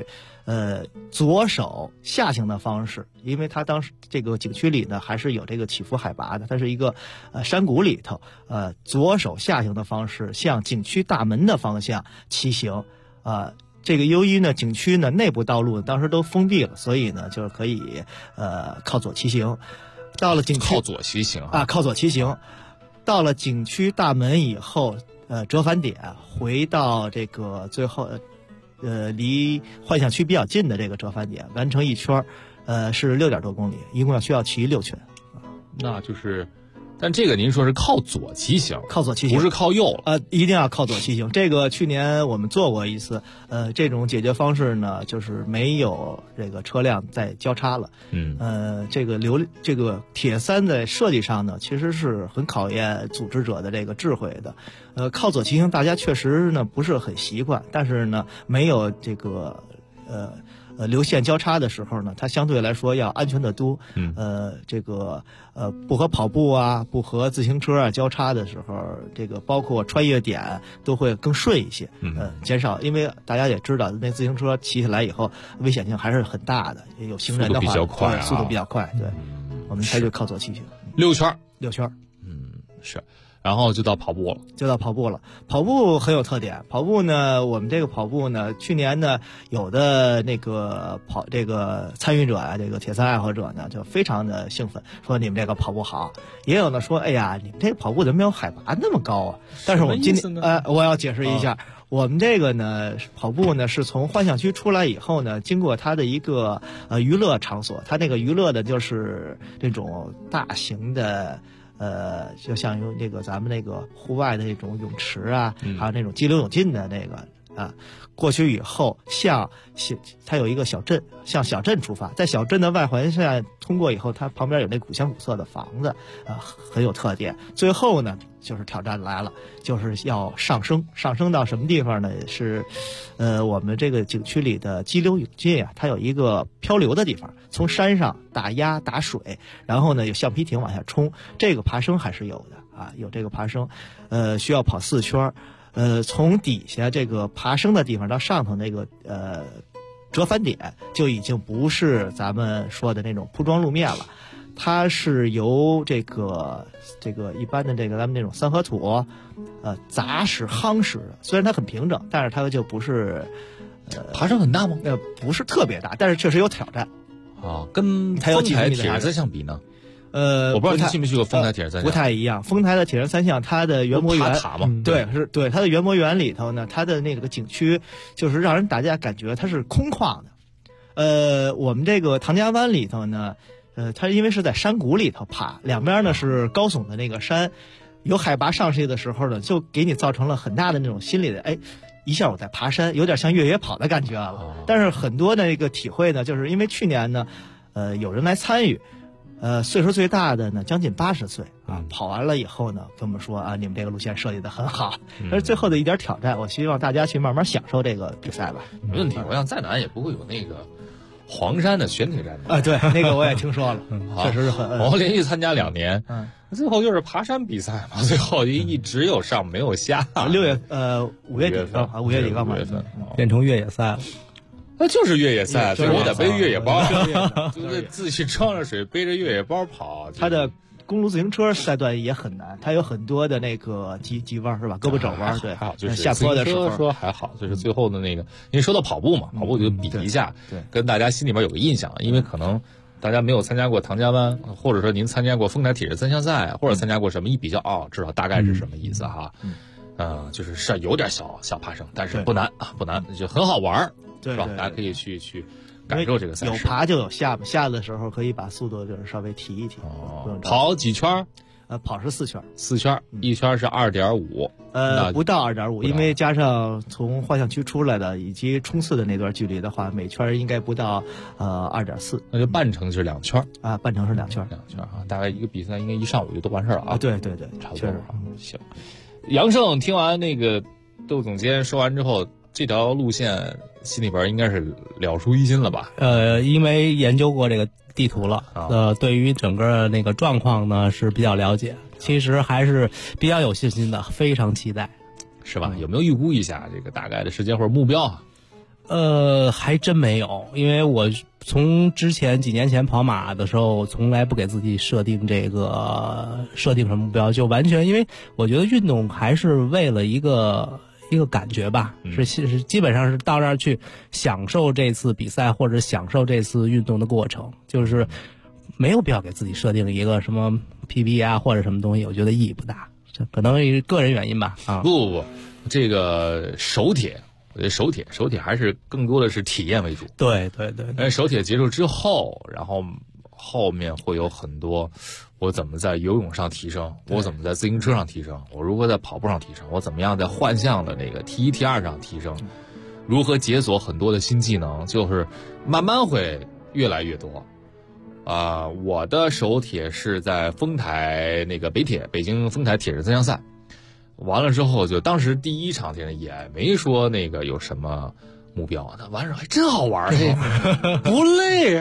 左手下行的方式，因为它当时这个景区里呢还是有这个起伏海拔的，它是一个山谷里头，左手下行的方式向景区大门的方向骑行。这个由于呢景区呢内部道路当时都封闭了，所以呢就是可以靠左骑行。到了景区靠左骑行靠左骑行。到了景区大门以后，折返点回到这个最后离幻想区比较近的这个折返点，完成一圈，是6点多公里，一共需要骑6圈。 那就是，但这个您说是靠左骑行， 靠左骑行不是靠右了。 一定要靠左骑行。这个去年我们做过一次，这种解决方式呢，就是没有这个车辆在交叉了。这个铁三在设计上呢，其实是很考验组织者的这个智慧的。靠左骑行，大家确实呢不是很习惯，但是呢，没有这个流线交叉的时候呢，它相对来说要安全得多。不和跑步啊，不和自行车啊交叉的时候，这个包括穿越点都会更顺一些。减少，因为大家也知道，那自行车骑起来以后危险性还是很大的，有行人的话，速度比较快。对，我们才就靠左骑行 ，6圈。是。然后就到跑步了。 跑步很有特点。跑步呢，我们这个跑步呢，去年呢，有的那个这个参与者啊，这个铁三爱好者呢，就非常的兴奋，说你们这个跑步好。也有呢说，哎呀，你们这个跑步怎么没有海拔那么高啊？但是我们今天我要解释一下。我们这个呢，跑步呢是从幻象区出来以后呢，经过它的一个娱乐场所，它那个娱乐的就是这种大型的。就像有那个咱们那个户外的那种泳池啊，还有那种激流勇进的那个过去以后它有一个小镇，向小镇出发，在小镇的外环线通过以后，它旁边有那古香古色的房子，很有特点。最后呢，就是挑战来了，就是要上升到什么地方呢？是我们这个景区里的激流勇进啊，它有一个漂流的地方，从山上打水，然后呢有橡皮艇往下冲，这个爬升还是有的有这个爬升，需要跑4圈。从底下这个爬升的地方到上头那个折返点，就已经不是咱们说的那种铺装路面了，它是由这个一般的这个咱们那种三合土，杂石夯实的。虽然它很平整，但是它就不是爬升很大吗？ 不是特别大，但是确实有挑战跟丰台铁人三项比呢？我不知道你去没去过丰台铁人三项， 不太一样。丰台的铁人三项，它的园博园塔嘛， 对它的园博园里头呢，它的那个景区就是让人大家感觉它是空旷的。我们这个唐家湾里头呢，它因为是在山谷里头爬，两边呢是高耸的那个山，有海拔上去的时候呢，就给你造成了很大的那种心理的一下我在爬山，有点像越野跑的感觉了。但是很多的那个体会呢，就是因为去年呢，有人来参与。岁数最大的呢，将近80岁跑完了以后呢，跟我们说你们这个路线设计的很好。但是最后的一点挑战，我希望大家去慢慢享受这个比赛吧。 没问题，我想再难也不会有那个黄山的悬铁站对，那个我也听说了，确实是很。 我连续参加2年，最后就是爬山比赛嘛，最后一直有上没有下。 5月底5月底刚完， 变成越野赛了。 那就是越野赛，所以我得背越野包，就是自己装着水，背着越野包跑。 它的公路自行车赛段也很难，它有很多的那个急弯是吧？胳膊肘弯，对， 还好，就是下坡的时候说还好，就是最后的那个，因为说到跑步嘛，跑步就比一下， 对， 跟大家心里边有个印象，因为可能大家没有参加过唐家湾，或者说您参加过丰台铁人三项赛，或者参加过什么，一比较知道大概是什么意思哈。就是有点小爬升，但是不难，就很好玩。 对， 大家可以去感受这个赛事。 有爬就有下的时候可以把速度就是稍微提一提。 跑几圈？ 跑是4圈 ，4圈，一圈是2.5。 不到2.5，因为加上从幻象区出来的以及冲刺的那段距离的话，每圈应该不到2.4。 那就半程是2圈半程是2圈大概一个比赛应该一上午就都完事儿了啊。 对， 差不多行。杨胜听完那个窦总监说完之后，这条路线心里边应该是了熟于心了吧？ 因为研究过这个地图了，对于整个那个状况呢是比较了解，其实还是比较有信心的，非常期待， 是吧？有没有预估一下这个大概的时间或者目标啊？ 还真没有，因为我从几年前跑马的时候，从来不给自己设定什么目标，就完全因为我觉得运动还是为了一个感觉吧，是基本上是到那儿去享受这次比赛或者享受这次运动的过程，就是没有必要给自己设定一个什么 PB 啊或者什么东西，我觉得意义不大，这可能是个人原因吧。啊， 不，这个手铁。我觉得手铁还是更多的是体验为主。 对。 手铁结束之后，然后后面会有很多，我怎么在游泳上提升，我怎么在自行车上提升，我如何在跑步上提升，我怎么样在幻象的那个 T1 T2 上提升，如何解锁很多的新技能，就是慢慢会越来越多。我的手铁是在丰台那个北京丰台铁人3项赛。完了之后，就当时第一场铁人也没说那个有什么目标，那完事还真好玩，不累，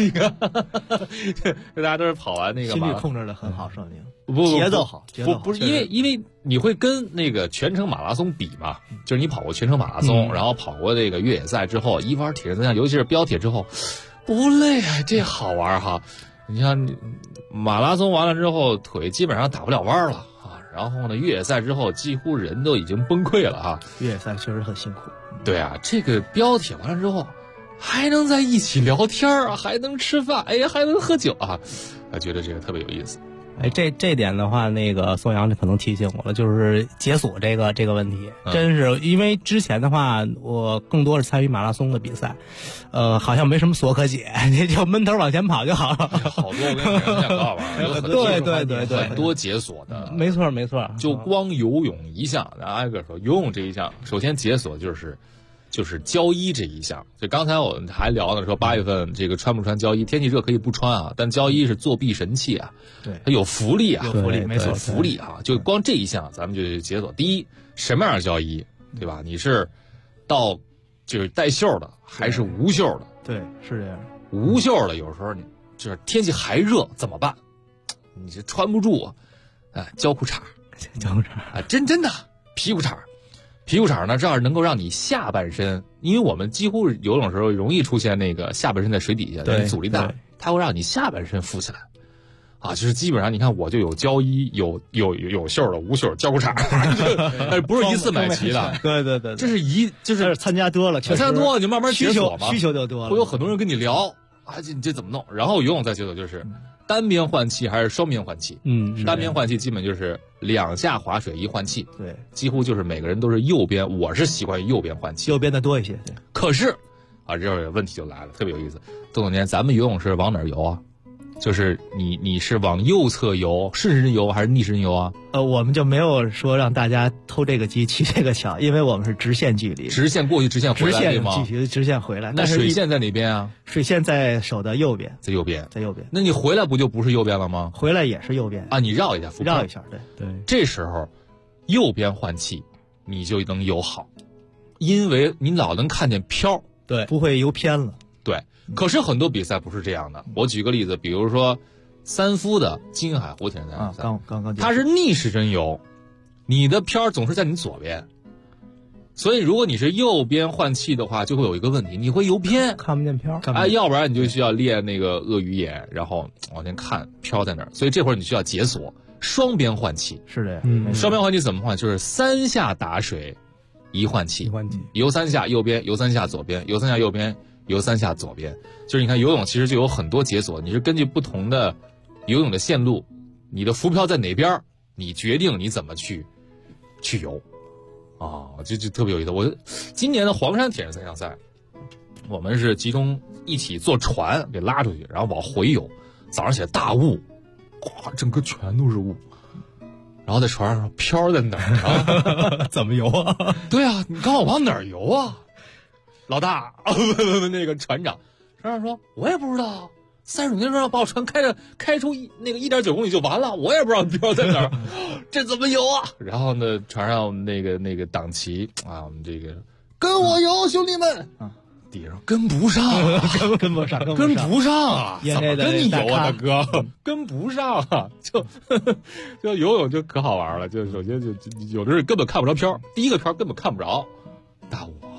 大家都是跑完那个心率控制的很好，说明不节奏好， 不是因为你会跟那个全程马拉松比嘛，就是你跑过全程马拉松，然后跑过这个越野赛之后，一玩铁人3项，尤其是标铁之后，不累，这好玩哈。你像马拉松完了之后，腿基本上打不了弯了。然后呢，越野赛之后几乎人都已经崩溃了哈。 越野赛确实很辛苦。 对啊，这个标铁完了之后，还能在一起聊天啊，还能吃饭，哎呀，还能喝酒啊，我觉得这个特别有意思。 哎，这点的话，那个宋阳可能提醒我了，就是解锁这个问题，真是因为之前的话，我更多是参与马拉松的比赛，好像没什么锁可解，你就闷头往前跑就好了。 好多我跟你讲可好玩，有很多解锁的， 没错。 就光游泳一项，咱挨个说，游泳这一项，首先解锁就是胶衣这一项。就刚才我们还聊呢，说8月份这个穿不穿胶衣，天气热可以不穿啊，但胶衣是作弊神器啊， 对， 它有福利啊， 有福利，没错， 福利啊，就光这一项咱们就解锁。第一，什么样的胶衣，对吧？你是就是带袖的还是无袖的？ 对，是这样。 无袖的有时候你就是天气还热怎么办？你这穿不住啊，胶裤衩啊，真的皮裤衩呢，这样能够让你下半身，因为我们几乎游泳的时候容易出现那个下半身在水底下，阻力大，它会让你下半身浮起来，啊，就是基本上你看我就有胶衣，有袖的，无袖胶裤衩，但是不是一次买齐的， 对， 这是就是参加多了， 你就慢慢解锁嘛， 需求就多了， 会有很多人跟你聊啊，你这怎么弄？然后游泳再解锁就是单边换气还是双边换气？单边换气基本就是2下划水1换气， 对， 几乎就是每个人都是右边，我是习惯于右边换气， 右边的多一些。对， 可是啊，这问题就来了，特别有意思。邓总监，咱们游泳是往哪儿游啊？就是你是往右侧游，顺时针游还是逆时针游啊？ 我们就没有说让大家偷这个机骑这个桥，因为我们是直线距离， 直线过去，直线回来，对吗？ 直线回来。 那水线在哪边啊？ 水线在手的右边， 在右边。 那你回来不就不是右边了吗？ 回来也是右边啊，你绕一下， 绕一下，对。 这时候右边换气，你就能游好，因为你老能看见漂， 对，不会游偏了。 对，可是很多比赛不是这样的。我举个例子，比如说三夫的金海湖铁人赛， 刚它是逆时针游，你的漂总是在你左边，所以如果你是右边换气的话，就会有一个问题，你会游偏， 看不见漂。 要不然你就需要练那个鳄鱼眼，然后往前看漂在哪儿。所以这会儿你需要解锁双边换气。 是的呀， 双边换气怎么换？就是3下打水1换气，游3下右边，游3下左边，游3下右边，游3下左边。就是你看游泳其实就有很多解锁，你是根据不同的游泳的线路，你的浮漂在哪边，你决定你怎么去游啊，就特别有意思。我今年的黄山铁人3项赛，我们是集中一起坐船给拉出去，然后往回游，早上起来大雾，哇，整个全都是雾，然后在船上说漂在哪儿啊？ 怎么游啊？ 对啊，你告诉我往哪儿游啊？老大，那个船长说，我也不知道，30分钟让把我船开出那个1.9公里就完了，我也不知道漂在哪儿，这怎么游啊？然后呢，船上那个党旗啊，我们这个跟我游，兄弟们啊，底下跟不上， 跟不上啊！ 怎么跟你游啊，大哥？跟不上啊！就游泳就可好玩了，就首先就有的人根本看不着漂，第一个漂根本看不着，大雾就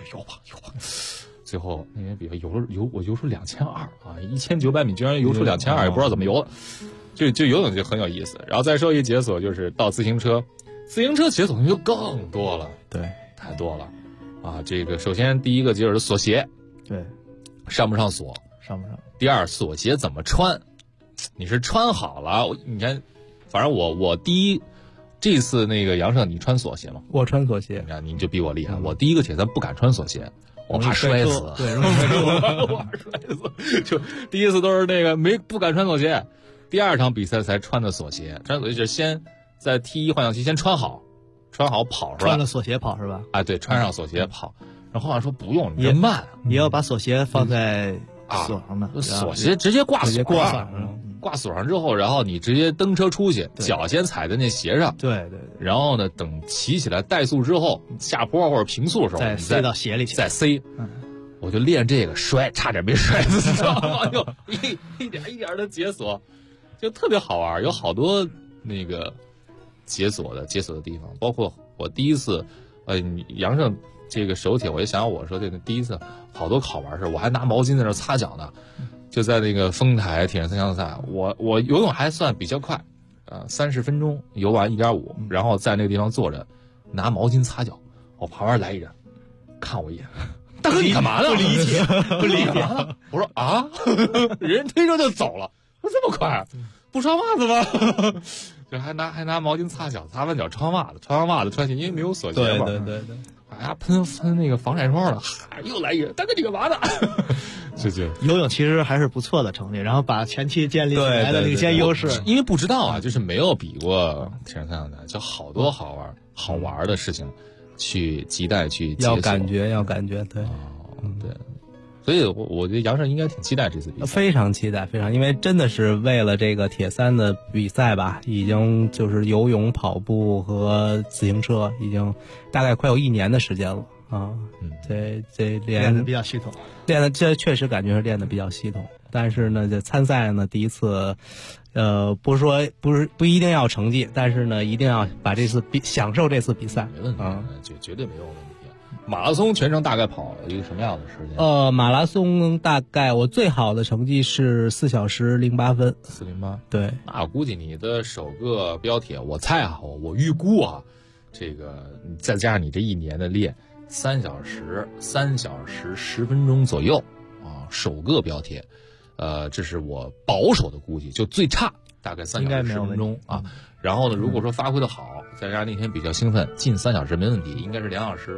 游吧。最后那天比赛我游出2200啊，1900米居然游出2200，也不知道怎么游的。就游泳就很有意思。然后再说一解锁，就是到自行车解锁就更多了， 对， 太多了啊。这个首先第一个就是锁鞋， 对， 上不上锁？ 上不上？ 第二，锁鞋怎么穿？你是穿好了，你看，反正我这次那个杨胜，你穿锁鞋吗？ 我穿锁鞋， 你看你就比我厉害。我第一个铁三不敢穿锁鞋，我怕摔死， 对，我怕摔死。就第一次都是那个不敢穿锁鞋，第二场比赛才穿的锁鞋。穿锁鞋就是先在T1换氧期先穿好跑是吧？ 穿了锁鞋跑是吧？ 啊，对，穿上锁鞋跑。然后好像说不用，你慢， 也要把锁鞋放在锁上的， 锁鞋直接挂锁上。挂锁上之后，然后你直接蹬车出去，脚先踩在那鞋上， 对， 然后呢，等骑起来怠速之后，下坡或者平速的时候， 再塞到鞋里去， 再塞。我就练这个差点没摔死，知道吗？就一点一点的解锁，就特别好玩，有好多那个解锁的地方，包括我第一次，杨胜这个手铁，我就想我说这个第一次好多好玩事，我还拿毛巾在那擦脚呢。就在那个丰台铁人三项赛，我游泳还算比较快，30分钟游完1.5，然后在那个地方坐着，拿毛巾擦脚。我旁边来一人，看我一眼，大哥你干嘛呢？ 不理解。 我说啊，人推着就走了，说这么快，不穿袜子吗？就还拿毛巾擦脚，擦完脚穿袜子，穿鞋，因为没有锁鞋嘛。 对。 哎呀，喷那个防晒霜了，又来一人，大哥你干嘛呢？就游泳其实还是不错的成绩，然后把前期建立起来的领先优势。 因为不知道啊，就是没有比过铁人三项赛，就好多好玩的事情，去期待去要感觉，对， 对。所以我觉得杨胜应该挺期待这次比赛， 非常期待，因为真的是为了这个铁三的比赛吧，已经就是游泳、跑步和自行车，已经大概快有1年的时间了啊。这练的比较系统， 这确实感觉是练的比较系统。但是呢，这参赛呢，第一次，不一定要成绩，但是呢，一定要把享受这次比赛， 没问题啊，绝对没有问题。马拉松全程大概跑一个什么样的时间？ 马拉松大概我最好的成绩是4小时08分。 4:08。 对， 那我估计你的首个标铁，我猜啊，我预估啊，这个再加上你这1年的练，3小时10分钟左右啊，首个标铁，这是我保守的估计，就最差大概3小时10分钟啊。然后呢，如果说发挥的好，再加上那天比较兴奋，进3小时没问题，应该是2小时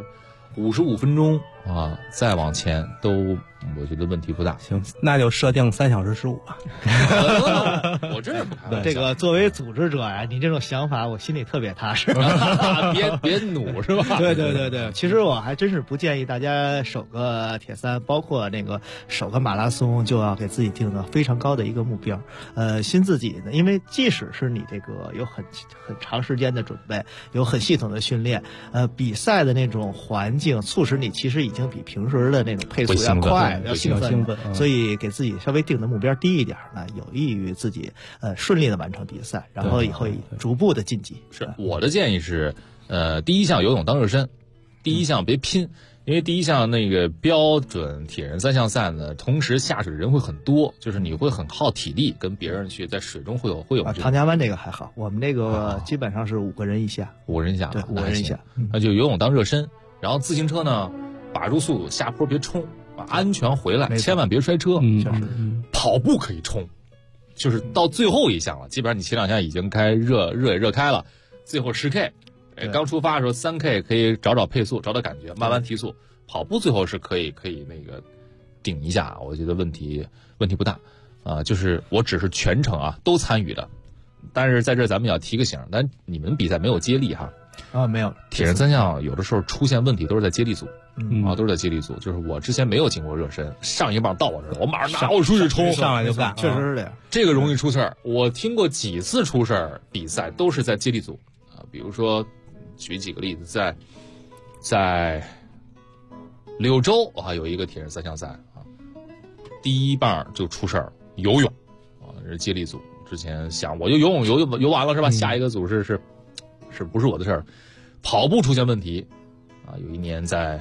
55分钟啊，再往前都我觉得问题不大。 行，那就设定3小时15吧。 我真是不开玩笑。 这个作为组织者呀，你这种想法我心里特别踏实。 别努是吧？ 对，其实我还真是不建议大家首个铁三，包括那个首个马拉松，就要给自己定的非常高的一个目标。新自己的，因为即使是你这个有很长时间的准备，有很系统的训练，比赛的那种环境促使你其实已经比平时的那种配速要快，要兴奋，所以给自己稍微定的目标低一点呢，有益于自己顺利的完成比赛，然后以后逐步的晋级。 是我的建议是，第一项游泳当热身，第一项别拼，因为第一项那个标准铁人3项赛呢，同时下水的人会很多，就是你会很耗体力，跟别人去在水中会有。 唐家湾这个还好，我们这个基本上是5个人以下 ，5个人以下， 对，5个人以下， 那就游泳当热身，然后自行车呢，把住速度，下坡别冲，安全回来，千万别摔车。跑步可以冲，就是到最后一项了，基本上你前2项已经热开了，最后10K。刚出发的时候3K 可以找配速，找感觉，慢慢提速。跑步最后是可以那个顶一下，我觉得问题不大啊。就是我只是全程啊都参与的，但是在这咱们要提个醒，但你们比赛没有接力哈。 没有。 铁人3项有的时候出现问题都是在接力组，都是在接力组。就是我之前没有经过热身，上一棒到我这儿，我马上拿我出去冲， 上来就干， 确实是这样。 这个容易出事儿。我听过几次出事儿比赛都是在接力组啊，比如说。举几个例子，在柳州啊，有一个铁人3项赛啊，第一棒就出事儿，游泳啊，是接力组。之前想我就游泳游完了是吧？下一个组是不是我的事儿？跑步出现问题啊，有一年在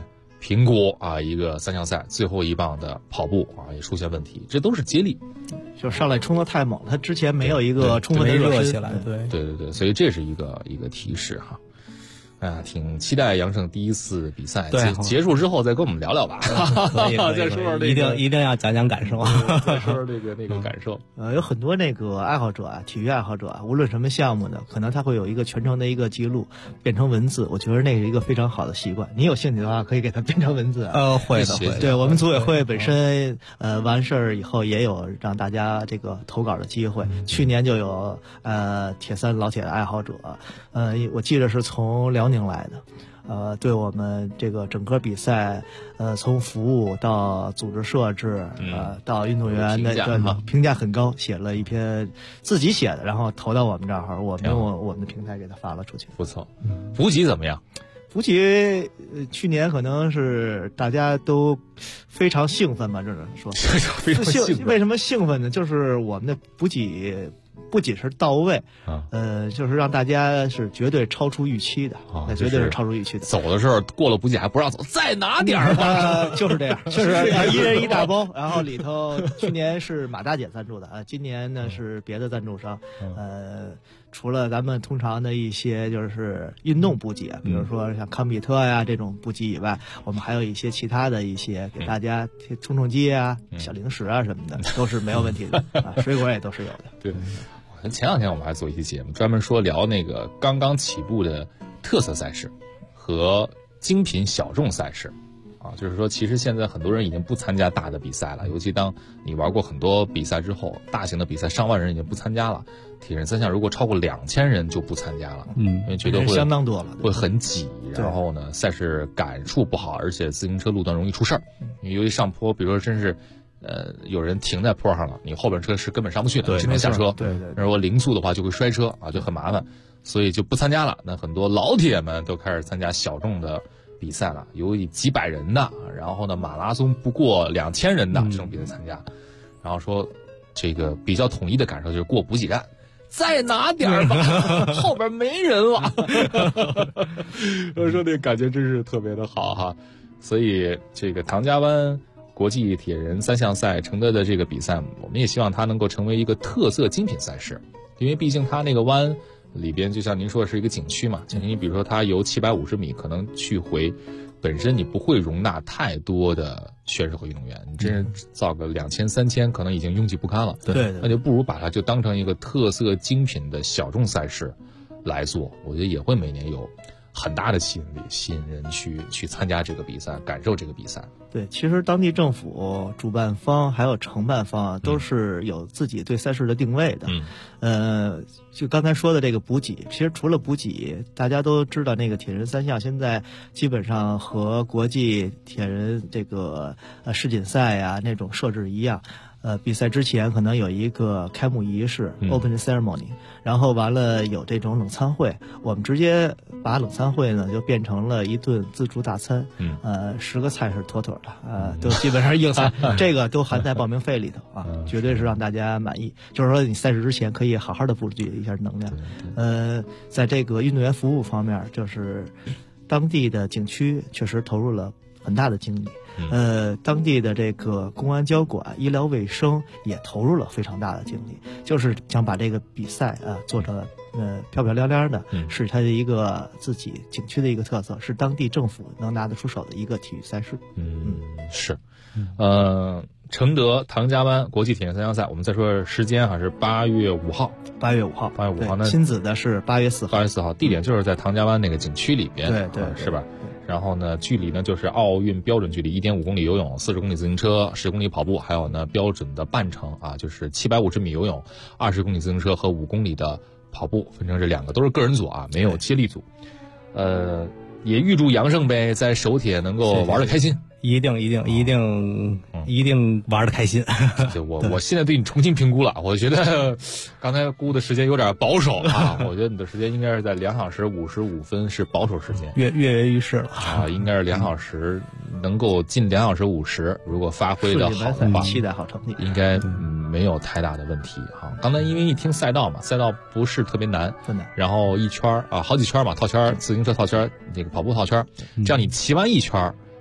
评估啊一个3项赛最后一棒的跑步啊也出现问题，这都是接力。 就上来冲得太猛，他之前没有一个充分的热起来， 对，所以这是一个提示哈。挺期待杨胜第一次比赛结束之后再跟我们聊聊吧，再说说一定要讲感受， 再说说那个感受。 有很多那个爱好者啊，体育爱好者啊，无论什么项目的，可能他会有一个全程的一个记录，变成文字。我觉得那是一个非常好的习惯。你有兴趣的话，可以给它变成文字。 会的。 对，我们组委会本身完事儿以后也有让大家这个投稿的机会。去年就有铁三老铁的爱好者，我记得是从辽宁来的，对我们这个整个比赛，从服务到组织设置，到运动员的评价很高，写了一篇自己写的，然后投到我们这儿，我们用我们的平台给他发了出去。 不错，补给怎么样？ 补给去年可能是大家都非常兴奋吧，这是说非常兴奋。 为什么兴奋呢？就是我们的补给不仅是到位，就是让大家是绝对超出预期的，那绝对是超出预期的。 走的时候过了补给还不让走，再拿点儿吧。 就是这样，就是一人一大包，然后里头去年是马大姐赞助的啊，今年呢是别的赞助商，除了咱们通常的一些就是运动补给，比如说像康比特呀这种补给以外，我们还有一些其他的一些给大家充饥啊、小零食啊什么的，都是没有问题的啊，水果也都是有的。 对。前两天我们还做一期节目，专门说聊那个刚刚起步的特色赛事和精品小众赛事，就是说其实现在很多人已经不参加大的比赛了，尤其当你玩过很多比赛之后，大型的比赛上万人已经不参加了，铁人3项如果超过2000人就不参加了，因为觉得会相当多了， 会很挤，然后呢赛事感触不好，而且自行车路段容易出事儿，因为尤其上坡，比如说真是。有人停在坡上了，你后边车是根本上不去的，只能下车。 对， 如果零速的话就会摔车啊，就很麻烦，所以就不参加了。那很多老铁们都开始参加小众的比赛了，有几百人的，然后呢马拉松不过2000人的这种比赛参加，然后说这个比较统一的感受就是过补给站。再拿点吧，后边没人了。我说那感觉真是特别的好哈，所以这个唐家湾国际铁人3项赛承德的这个比赛，我们也希望它能够成为一个特色精品赛事，因为毕竟它那个湾里边，就像您说的是一个景区嘛，你比如说它游750米，可能去回本身你不会容纳太多的选手和运动员，你真是造个2000、3000，可能已经拥挤不堪了。 对， 那就不如把它就当成一个特色精品的小众赛事来做，我觉得也会每年有很大的吸引力，吸引人去参加这个比赛，感受这个比赛。 对，其实当地政府、主办方还有承办方都是有自己对赛事的定位的。就刚才说的这个补给，其实除了补给，大家都知道那个铁人3项现在基本上和国际铁人这个世锦赛呀那种设置一样。比赛之前可能有一个开幕仪式 open ceremony， 然后完了有这种冷餐会，我们直接把冷餐会呢就变成了一顿自助大餐，10个菜是妥妥的，都基本上硬菜，这个都含在报名费里头啊，绝对是让大家满意。就是说你赛事之前可以好好的补给一下能量。在这个运动员服务方面，就是当地的景区确实投入了很大的精力。当地的这个公安交管、医疗卫生也投入了非常大的精力，就是想把这个比赛做成漂漂亮亮的，是它的一个自己景区的一个特色，是当地政府能拿得出手的一个体育赛事。 是，承德唐家湾国际铁人3项赛，我们再说时间是8月5号。 8月5号， 那亲子的是8月4号。 8月4号，地点就是在唐家湾那个景区里边， 对， 是吧？然后呢，距离呢就是奥运标准距离1.5公里游泳、40公里自行车、10公里跑步，还有呢标准的半程就是750米游泳、20公里自行车和5公里的跑步，分成这2个，都是个人组没有接力组。也预祝杨胜呗在首铁能够玩得开心。 一定玩得开心。 我现在对你重新评估了，我觉得刚才估的时间有点保守我觉得你的时间应该是在2小时55分是保守时间， 跃跃欲试了应该是2小时能够进2小时50，如果发挥的好的话， 期待好成绩， 应该没有太大的问题刚才因为一听赛道嘛，赛道不是特别难，然后一圈好几圈嘛，套圈，自行车套圈，那个跑步套圈，这样你骑完一圈。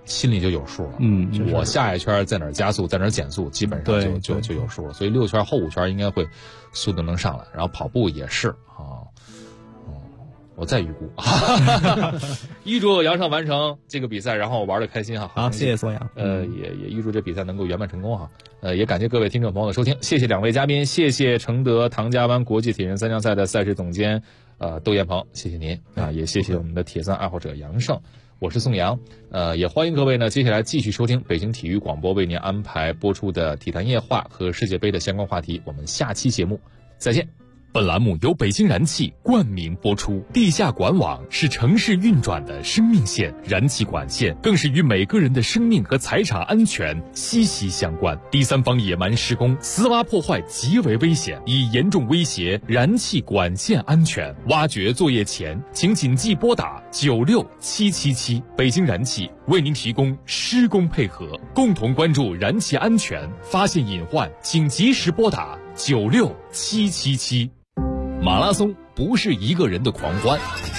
心里就有数了。我下一圈在哪儿加速，在哪儿减速，基本上就有数了。所以6圈后5圈应该会速度能上来，然后跑步也是啊。我再预估，预祝杨胜完成这个比赛，然后玩得开心哈。 好，谢谢宋阳。 也预祝这比赛能够圆满成功哈。也感谢各位听众朋友的收听，谢谢2位嘉宾，谢谢承德唐家湾国际铁人三项赛的赛事总监窦彦鹏，谢谢您啊，也谢谢我们的铁三爱好者杨胜。我是宋阳，也欢迎各位呢，接下来继续收听北京体育广播为您安排播出的体坛夜话和世界杯的相关话题。我们下期节目再见。 本栏目由北京燃气冠名播出。地下管网是城市运转的生命线，燃气管线更是与每个人的生命和财产安全息息相关。第三方野蛮施工、私挖破坏极为危险，已严重威胁燃气管线安全。挖掘作业前，请谨记拨打96777。北京燃气为您提供施工配合，共同关注燃气安全，发现隐患请及时拨打96777。马拉松不是一个人的狂欢，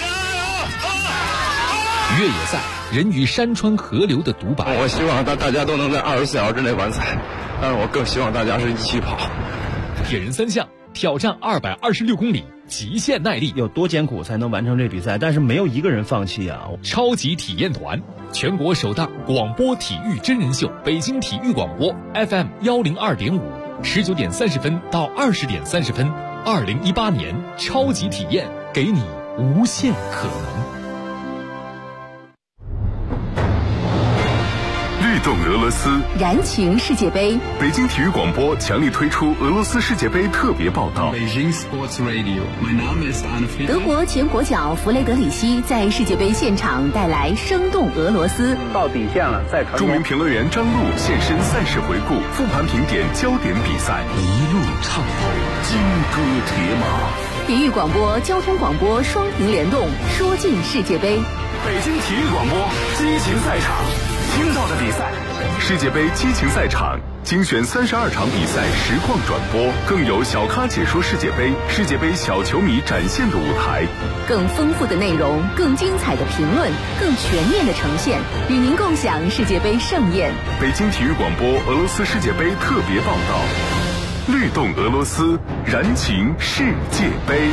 越野赛人与山川河流的独白。 我希望大家都能在24小时之内完赛，但是我更希望大家是一起跑。 铁人3项挑战226公里，极限耐力， 有多艰苦才能完成这比赛？但是没有一个人放弃啊！ 超级体验团，全国首档广播体育真人秀，北京体育广播 FM 102.5，19点30分到20点30分。2018年超级体验，给你无限可能。 律动俄罗斯， 燃情世界杯。 北京体育广播强力推出俄罗斯世界杯特别报道。 德国前国脚弗雷德里希在世界杯现场带来生动俄罗斯。 到底线了，再传。 著名评论员张璐现身赛事回顾，复盘评点焦点比赛，一路畅通，金戈铁马。 体育广播、交通广播双屏联动，说尽世界杯。 北京体育广播激情赛场，听到的比赛，世界杯激情赛场精选32场比赛实况转播，更有小咖解说世界杯，世界杯小球迷展现的舞台， 更丰富的内容，更精彩的评论，更全面的呈现，与您共享世界杯盛宴。 北京体育广播俄罗斯世界杯特别报道，律动俄罗斯，燃情世界杯。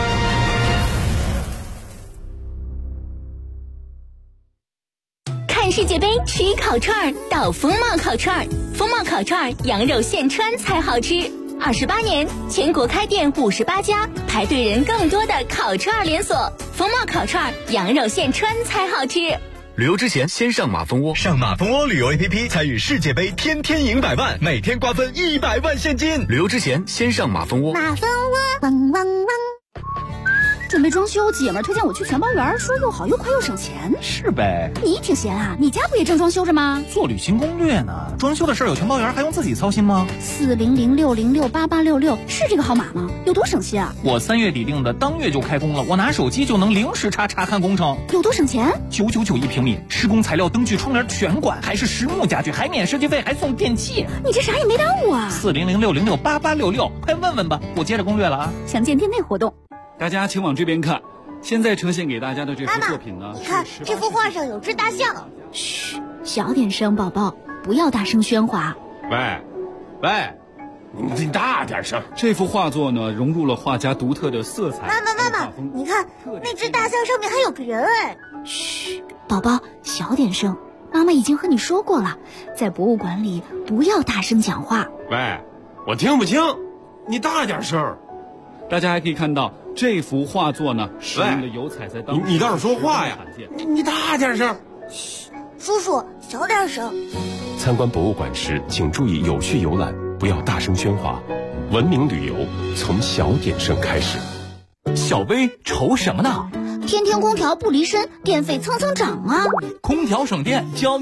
看世界杯吃烤串到风貌烤串，风貌烤串羊肉现穿才好吃。28年，全国开店58家，排队人更多的烤串连锁。风貌烤串羊肉现穿才好吃。 旅游之前先上马蜂窝，上马蜂窝旅游 APP 参与世界杯，天天赢100万，每天瓜分100万现金。旅游之前先上马蜂窝。 马蜂窝，汪汪汪。准备装修，姐们推荐我去全包园，说又好又快又省钱。 是呗。 你挺闲啊，你家不也正装修着吗？ 做旅行攻略呢。装修的事有全包园，还用自己操心吗 ？4006068866是这个号码吗？有多省心啊？ 我3月底定的，当月就开工了，我拿手机就能零时查看工程。 有多省钱 ？999一平米，施工材料、灯具、窗帘全管，还是实木家具，还免设计费，还送电器。 你这啥也没耽误啊 ！4006068866，快问问吧，我接着攻略了啊。 详见店内活动。 大家请往这边看，现在呈现给大家的这幅作品呢， 你看这幅画上有只大象。嘘，小点声，宝宝，不要大声喧哗。 喂，你大点声。这幅画作呢，融入了画家独特的色彩。 妈妈，你看那只大象上面还有个人哎。嘘，宝宝，小点声。妈妈已经和你说过了，在博物馆里不要大声讲话。 喂，我听不清，你大点声。大家还可以看到这幅画作呢，使用的油彩在当你倒是说话呀！你大点声。 嘘，叔叔小点声。 参观博物馆时，请注意有序游览，不要大声喧哗。文明旅游从小点声开始。 小薇愁什么呢？ 天天空调不离身，电费蹭蹭涨啊！ 空调省电，交